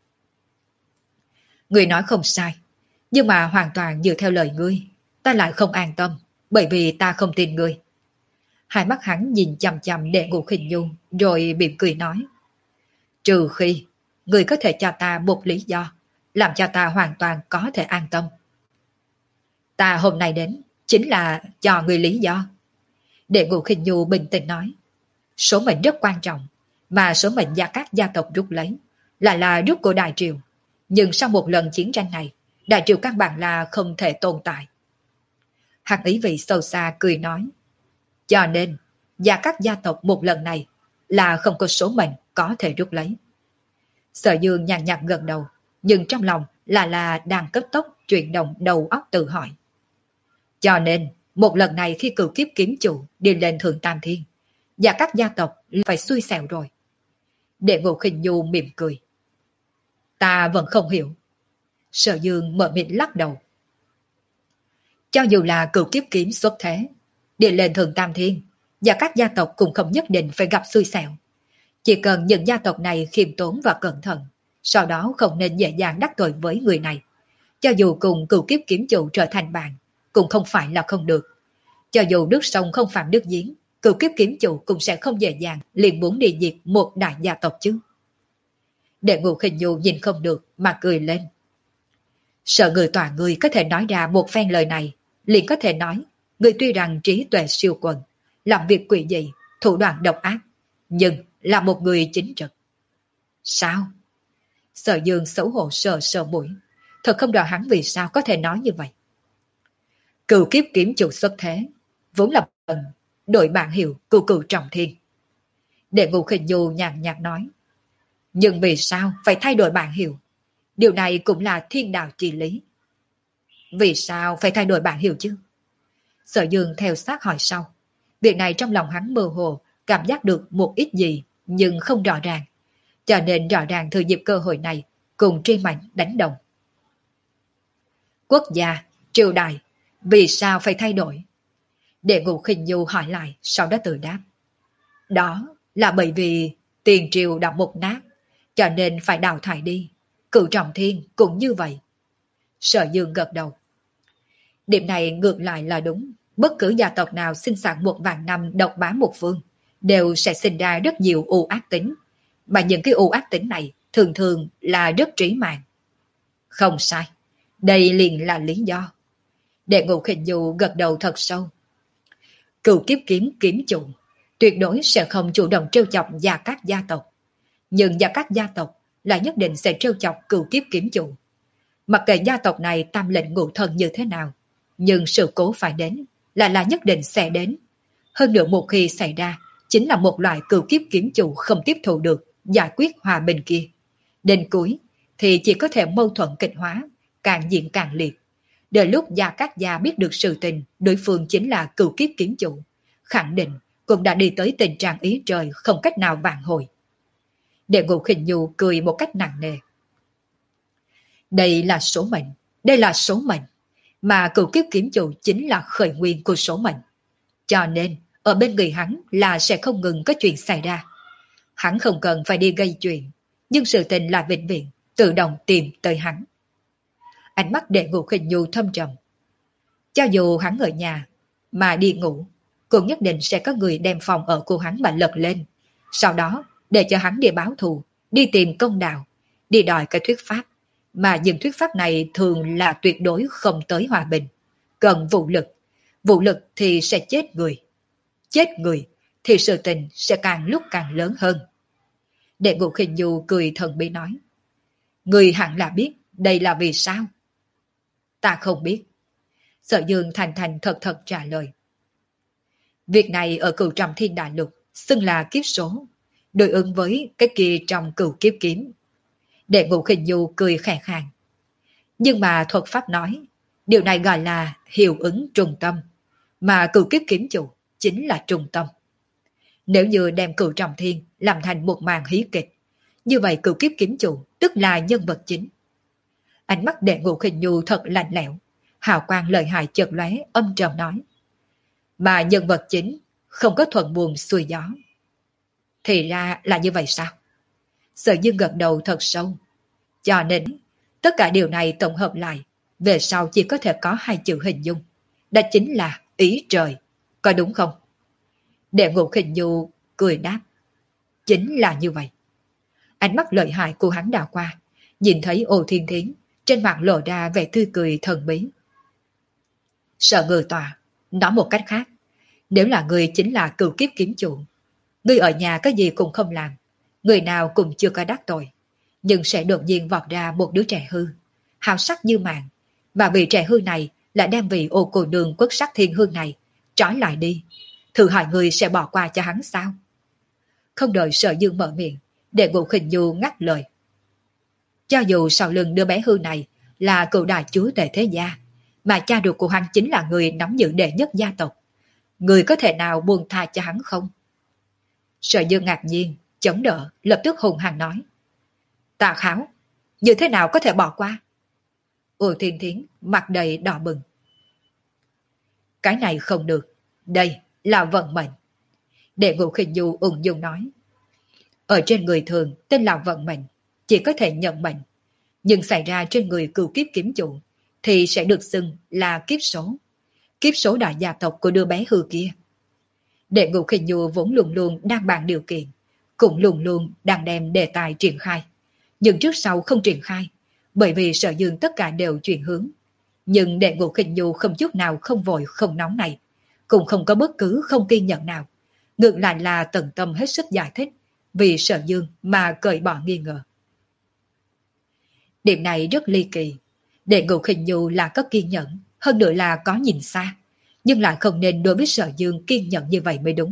Người nói không sai, nhưng mà hoàn toàn dựa theo lời ngươi, ta lại không an tâm, bởi vì ta không tin ngươi. Hai mắt hắn nhìn chằm chằm Đệ Ngũ Khinh Nhu, rồi mỉm cười nói. Trừ khi, ngươi có thể cho ta một lý do, làm cho ta hoàn toàn có thể an tâm. Ta hôm nay đến, chính là cho ngươi lý do. Đệ Ngũ Khinh Nhu bình tĩnh nói. Số mệnh rất quan trọng, mà số mệnh gia các gia tộc rút lấy, là là rút của Đại Triều. Nhưng sau một lần chiến tranh này, Đại Triều căn bản là không thể tồn tại. Hạng ý vị sâu xa cười nói. Cho nên, gia các gia tộc một lần này là không có số mệnh có thể rút lấy. Sở Dương nhàn nhạt gật đầu, nhưng trong lòng là là đang cấp tốc chuyển động đầu óc tự hỏi. Cho nên, một lần này khi cửu kiếp kiếm chủ đi lên Thượng Tam Thiên, và các gia tộc phải xui xẻo rồi. Đệ Ngộ Khinh Nhu mỉm cười. Ta vẫn không hiểu. Sở Dương mở miệng lắc đầu. Cho dù là cửu kiếp kiếm xuất thế, đi lên Thượng Tam Thiên, và các gia tộc cũng không nhất định phải gặp xui xẻo. Chỉ cần những gia tộc này khiêm tốn và cẩn thận, sau đó không nên dễ dàng đắc tội với người này. Cho dù cùng cửu kiếp kiếm chủ trở thành bạn, cũng không phải là không được. Cho dù nước sông không phạm nước giếng, cửu kiếp kiếm chủ cũng sẽ không dễ dàng liền muốn đi diệt một đại gia tộc chứ. Đệ Ngũ Khinh Nhu nhìn không được mà cười lên. Sợ người tòa người có thể nói ra một phen lời này, liền có thể nói, người tuy rằng trí tuệ siêu quần, làm việc quỷ dị, thủ đoạn độc ác, nhưng là một người chính trực. Sao? Sở Dương xấu hổ sờ sờ mũi, thật không rõ hắn vì sao có thể nói như vậy. Cửu kiếp kiếm chủ xuất thế, vốn là bần, đội bạn hiệu cửu cửu trọng thiên. Đệ Ngũ Khinh Nhu nhàn nhạt nói, nhưng vì sao phải thay đổi bản hiệu? Điều này cũng là thiên đạo chi lý. Vì sao phải thay đổi bản hiệu chứ? Sở Dương theo sát hỏi sau. Việc này trong lòng hắn mơ hồ, cảm giác được một ít gì, nhưng không rõ ràng. Cho nên rõ ràng thừa dịp cơ hội này, cùng tri mạnh đánh đồng. Quốc gia, triều đại, vì sao phải thay đổi? Đệ Ngũ Khinh Nhu hỏi lại, sau đó tự đáp. Đó là bởi vì tiền triều đã một nát, cho nên phải đào thải đi. Cửu Trọng Thiên cũng như vậy. Sở Dương gật đầu. Điểm này ngược lại là đúng. Bất cứ gia tộc nào sinh sản một vạn năm độc bá một phương, đều sẽ sinh ra rất nhiều u ác tính. Mà những cái u ác tính này thường thường là rất trí mạng. Không sai. Đây liền là lý do. Đệ Ngũ Khinh Nhu gật đầu thật sâu. Cửu kiếp kiếm kiếm chủ tuyệt đối sẽ không chủ động trêu chọc gia các gia tộc. Nhưng gia các gia tộc là nhất định sẽ trêu chọc cửu kiếp kiếm chủ. Mặc kệ gia tộc này tam lệnh ngũ thần như thế nào, nhưng sự cố phải đến là là nhất định sẽ đến. Hơn nữa một khi xảy ra, chính là một loại cửu kiếp kiếm chủ không tiếp thụ được giải quyết hòa bình kia. Đến cuối thì chỉ có thể mâu thuẫn kịch hóa, càng diễn càng liệt. Đợi lúc gia các gia biết được sự tình đối phương chính là cửu kiếp kiếm chủ, khẳng định cũng đã đi tới tình trạng ý trời không cách nào vãn hồi. Đệ Ngũ Khinh Nhu cười một cách nặng nề. Đây là số mệnh, đây là số mệnh, mà cửu kiếp kiếm chủ chính là khởi nguyên của số mệnh. Cho nên, ở bên người hắn là sẽ không ngừng có chuyện xảy ra. Hắn không cần phải đi gây chuyện, nhưng sự tình là vĩnh viễn, tự động tìm tới hắn. Ánh mắt Đệ Ngũ Khinh Nhu thâm trầm. Cho dù hắn ở nhà, mà đi ngủ, cũng nhất định sẽ có người đem phòng ở của hắn mà lật lên. Sau đó, để cho hắn đi báo thù, đi tìm công đạo, đi đòi cái thuyết pháp. Mà những thuyết pháp này thường là tuyệt đối không tới hòa bình. Cần vũ lực. Vũ lực thì sẽ chết người. Chết người thì sự tình sẽ càng lúc càng lớn hơn. Đệ Ngũ Khinh Nhu cười thần bí nói. Người hẳn là biết đây là vì sao? Ta không biết. Sở Dương thành thành thật thật trả lời. Việc này ở Cửu Trọng Thiên Đại Lục xưng là kiếp số, đối ứng với cái kia trong Cửu Kiếp Kiếm. Đệ Ngũ Khinh Nhu cười khẽ khàng. Nhưng mà thuật pháp nói, điều này gọi là hiệu ứng trùng tâm, mà Cửu Kiếp Kiếm chủ chính là trùng tâm. Nếu như đem Cửu Trọng Thiên làm thành một màn hí kịch, như vậy Cửu Kiếp Kiếm chủ tức là nhân vật chính. Ánh mắt Đệ Ngũ Khinh Nhu thật lạnh lẽo, hào quang lợi hại chợt lóe, âm trầm nói. Mà nhân vật chính không có thuận buồm xuôi gió. Thì ra là như vậy sao? Sở Dương gật đầu thật sâu. Cho nên, tất cả điều này tổng hợp lại, về sau chỉ có thể có hai chữ hình dung. Đó chính là ý trời. Có đúng không? Đệ Ngũ Khinh Nhu cười đáp. Chính là như vậy. Ánh mắt lợi hại của hắn đảo qua, nhìn thấy Ô Thiên Thiến, trên mặt lộ ra vẻ tươi cười thần bí. Sợ người tòa, nói một cách khác, nếu là người chính là cửu kiếp kiếm chủ, người ở nhà cái gì cũng không làm, người nào cũng chưa có đắc tội, nhưng sẽ đột nhiên vọt ra một đứa trẻ hư, hào sắc như màng, mà vị trẻ hư này lại đem vị ô cô nương quất sắc thiên hương này trói lại đi, thử hỏi người sẽ bỏ qua cho hắn sao? Không đợi Sở Dương mở miệng, Đệ Ngũ Khinh Nhu ngắt lời. Cho dù sau lưng đứa bé hư này là cựu đại chúa tể thế gia, mà cha ruột của hắn chính là người nắm giữ đệ nhất gia tộc, người có thể nào buông tha cho hắn không? Sở Dương ngạc nhiên, chống đỡ, lập tức hùng hăng nói. Tà Kháo, như thế nào có thể bỏ qua? Ưu Thiên Thiến mặt đầy đỏ bừng. Cái này không được, đây là vận mệnh. Đệ Ngũ Khinh Du ung dung nói. Ở trên người thường tên là vận mệnh, chỉ có thể nhận mệnh, nhưng xảy ra trên người cửu kiếp kiếm chủ thì sẽ được xưng là kiếp số. Kiếp số đại gia tộc của đứa bé hư kia. Đệ Ngũ Khinh Du vốn luôn luôn đang bàn điều kiện, cũng luôn luôn đang đem đề tài triển khai, nhưng trước sau không triển khai, bởi vì Sở Dương tất cả đều chuyển hướng. Nhưng Đệ Ngũ Khinh Du không chút nào không vội không nóng này, cũng không có bất cứ không kiên nhẫn nào, ngược lại là tận tâm hết sức giải thích vì Sở Dương mà cởi bỏ nghi ngờ. Điểm này rất ly kỳ. Đệ Ngũ Khinh Du là có kiên nhẫn, hơn nữa là có nhìn xa, nhưng lại không nên đối với Sở Dương kiên nhẫn như vậy mới đúng.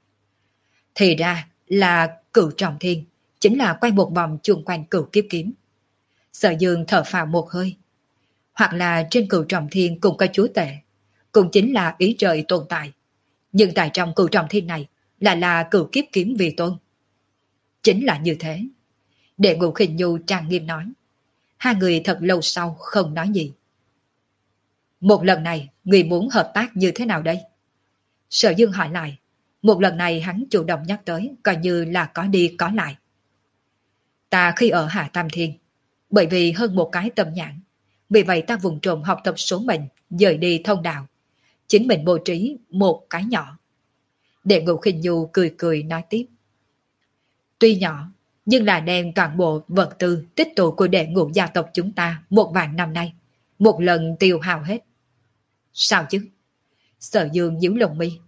Thì ra là Cửu Trọng Thiên chính là quay một vòng chuông quanh Cửu Kiếp Kiếm. Sở Dương thở phào một hơi. Hoặc là trên Cửu Trọng Thiên cũng có chúa tể, cũng chính là ý trời tồn tại, nhưng tại trong Cửu Trọng Thiên này lại là Cửu Kiếp Kiếm vì tôn. Chính là như thế. Đệ Ngũ Khinh Du trang nghiêm nói. Hai người thật lâu sau không nói gì. Một lần này người muốn hợp tác như thế nào đây? Sở Dương hỏi lại. Một lần này hắn chủ động nhắc tới, coi như là có đi có lại. Ta khi ở Hạ Tam Thiên, bởi vì hơn một cái tâm nhãn, vì vậy ta vùng trộm học tập số mệnh, dời đi thông đạo, chính mình bố trí một cái nhỏ. Đệ Ngũ Khinh Du cười cười nói tiếp. Tuy nhỏ, nhưng là đem toàn bộ vật tư tích tụ của đệ ngũ gia tộc chúng ta một vạn năm nay, một lần tiêu hao hết. Sao chứ? Sở Dương nhíu lông mi.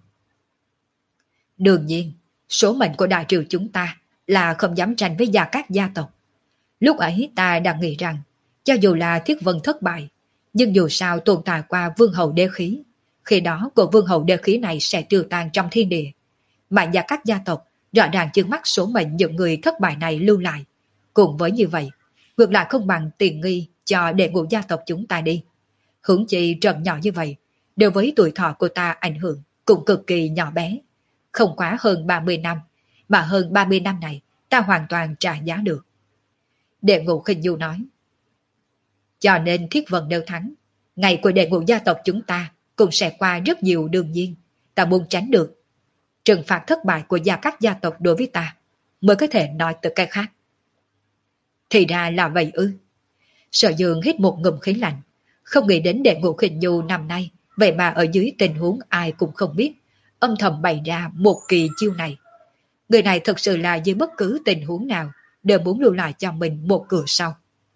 Đương nhiên, số mệnh của đại triều chúng ta là không dám tranh với gia các gia tộc. Lúc ấy ta đang nghĩ rằng, cho dù là Thiết Vân thất bại, nhưng dù sao tồn tại qua vương hậu đế khí, khi đó của vương hậu đế khí này sẽ tiêu tan trong thiên địa. Mà gia các gia tộc rõ ràng chướng mắt số mệnh những người thất bại này lưu lại. Cùng với như vậy, ngược lại không bằng tiền nghi cho đệ ngũ gia tộc chúng ta đi. Hưởng chi trần nhỏ như vậy, đều với tuổi thọ của ta ảnh hưởng cũng cực kỳ nhỏ bé. Không quá hơn ba mươi năm, mà hơn ba mươi năm này ta hoàn toàn trả giá được. Đệ Ngũ Khinh Du nói. Cho nên Thiết Vân đều thắng, ngày của đệ ngũ gia tộc chúng ta cũng sẽ qua rất nhiều đương nhiên. Ta muốn tránh được trừng phạt thất bại của gia các gia tộc đối với ta, mới có thể nói từ cái khác. Thì ra là vậy ư. Sở Dương hít một ngụm khí lạnh, không nghĩ đến Đệ Ngũ Khinh Du năm nay, vậy mà ở dưới tình huống ai cũng không biết, âm thầm bày ra một kỳ chiêu này. Người này thật sự là dưới bất cứ tình huống nào đều muốn lưu lại cho mình một cửa sau.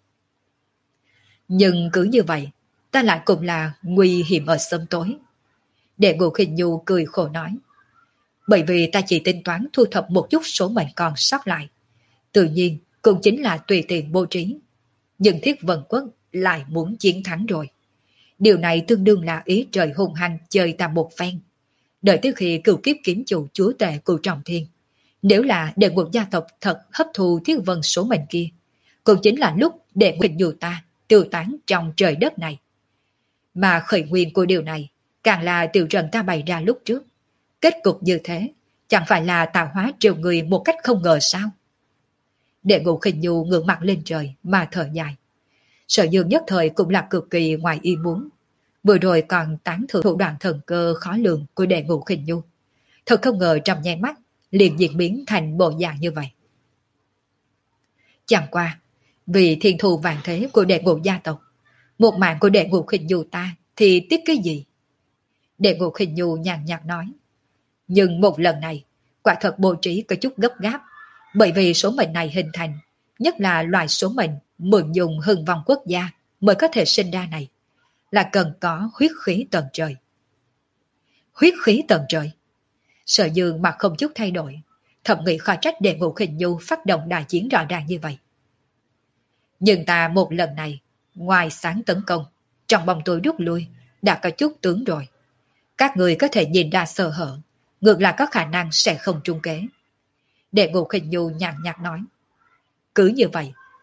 Nhưng cứ như vậy, ta lại cũng là nguy hiểm ở sớm tối. Đệ Ngũ Khinh Du cười khổ nói. Bởi vì ta chỉ tính toán thu thập một chút số mệnh còn sót lại. Tự nhiên cũng chính là tùy tiện bố trí. Nhưng Thiết Vân Quốc lại muốn chiến thắng rồi. Điều này tương đương là ý trời hung hăng chơi ta một phen. Đợi tới khi cửu kiếp kiếm chủ chúa tể của Trọng Thiên, nếu là đệ ngũ gia tộc thật hấp thu Thiết Vân số mệnh kia, cũng chính là lúc đệ Khinh Du ta tiêu tán trong trời đất này. Mà khởi nguyên của điều này càng là tiểu trần ta bày ra lúc trước. Kết cục như thế, chẳng phải là tạo hóa triều người một cách không ngờ sao? Đệ Ngũ Khinh Du ngưỡng mặt lên trời mà thở dài. Sở Dương nhất thời cũng là cực kỳ ngoài ý muốn. Vừa rồi còn tán thưởng thủ đoạn thần cơ khó lường của Đệ Ngũ Khinh Du. Thật không ngờ trong nháy mắt liền diễn biến thành bộ dạng như vậy. Chẳng qua, vì thiên thù vạn thế của Đệ Ngũ gia tộc, một mạng của Đệ Ngũ Khinh Du ta thì tiếc cái gì? Đệ Ngũ Khinh Du nhàn nhạt nói. Nhưng một lần này, quả thật bố trí có chút gấp gáp, bởi vì số mệnh này hình thành, nhất là loại số mệnh mượn dùng hưng vong quốc gia mới có thể sinh ra này, là cần có huyết khí tận trời. Huyết khí tận trời? Sở Dương mặt không chút thay đổi, thậm nghĩ khó trách Đệ Ngũ Khinh Du phát động đại chiến rõ ràng như vậy. Nhưng ta một lần này, ngoài sáng tấn công, trong bóng tối rút lui, đã có chút tướng rồi. Các người có thể nhìn ra sơ hở, ngược lại có khả năng sẽ không trung kế. Đệ Ngũ Khinh Du nhàn nhạt nói. Cứ như vậy,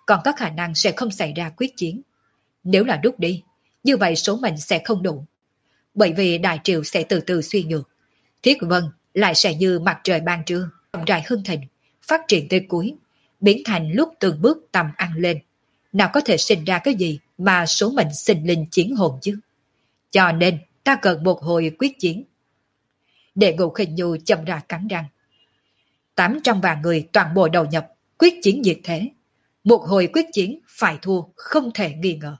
còn có khả năng sẽ không xảy ra quyết chiến. Nếu là rút đi, như vậy số mệnh sẽ không đủ. Bởi vì đại triều sẽ từ từ suy nhược. Thiết Vân lại sẽ như mặt trời ban trưa, rộng rãi hưng thịnh, phát triển tới cuối, biến thành lúc từng bước tầm ăn lên. Nào có thể sinh ra cái gì mà số mệnh sinh linh chiến hồn chứ? Cho nên ta cần một hồi quyết chiến. Đệ Ngũ Khinh Nhu chậm rãi cắn răng. Tám trăm vạn người toàn bộ đầu nhập, quyết chiến diệt thế. Một hồi quyết chiến phải thua không thể nghi ngờ.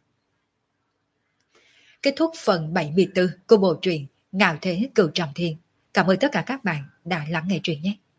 Kết thúc phần bảy mươi tư của bộ truyện Ngạo Thế Cửu Trọng Thiên. Cảm ơn tất cả các bạn đã lắng nghe truyện nhé.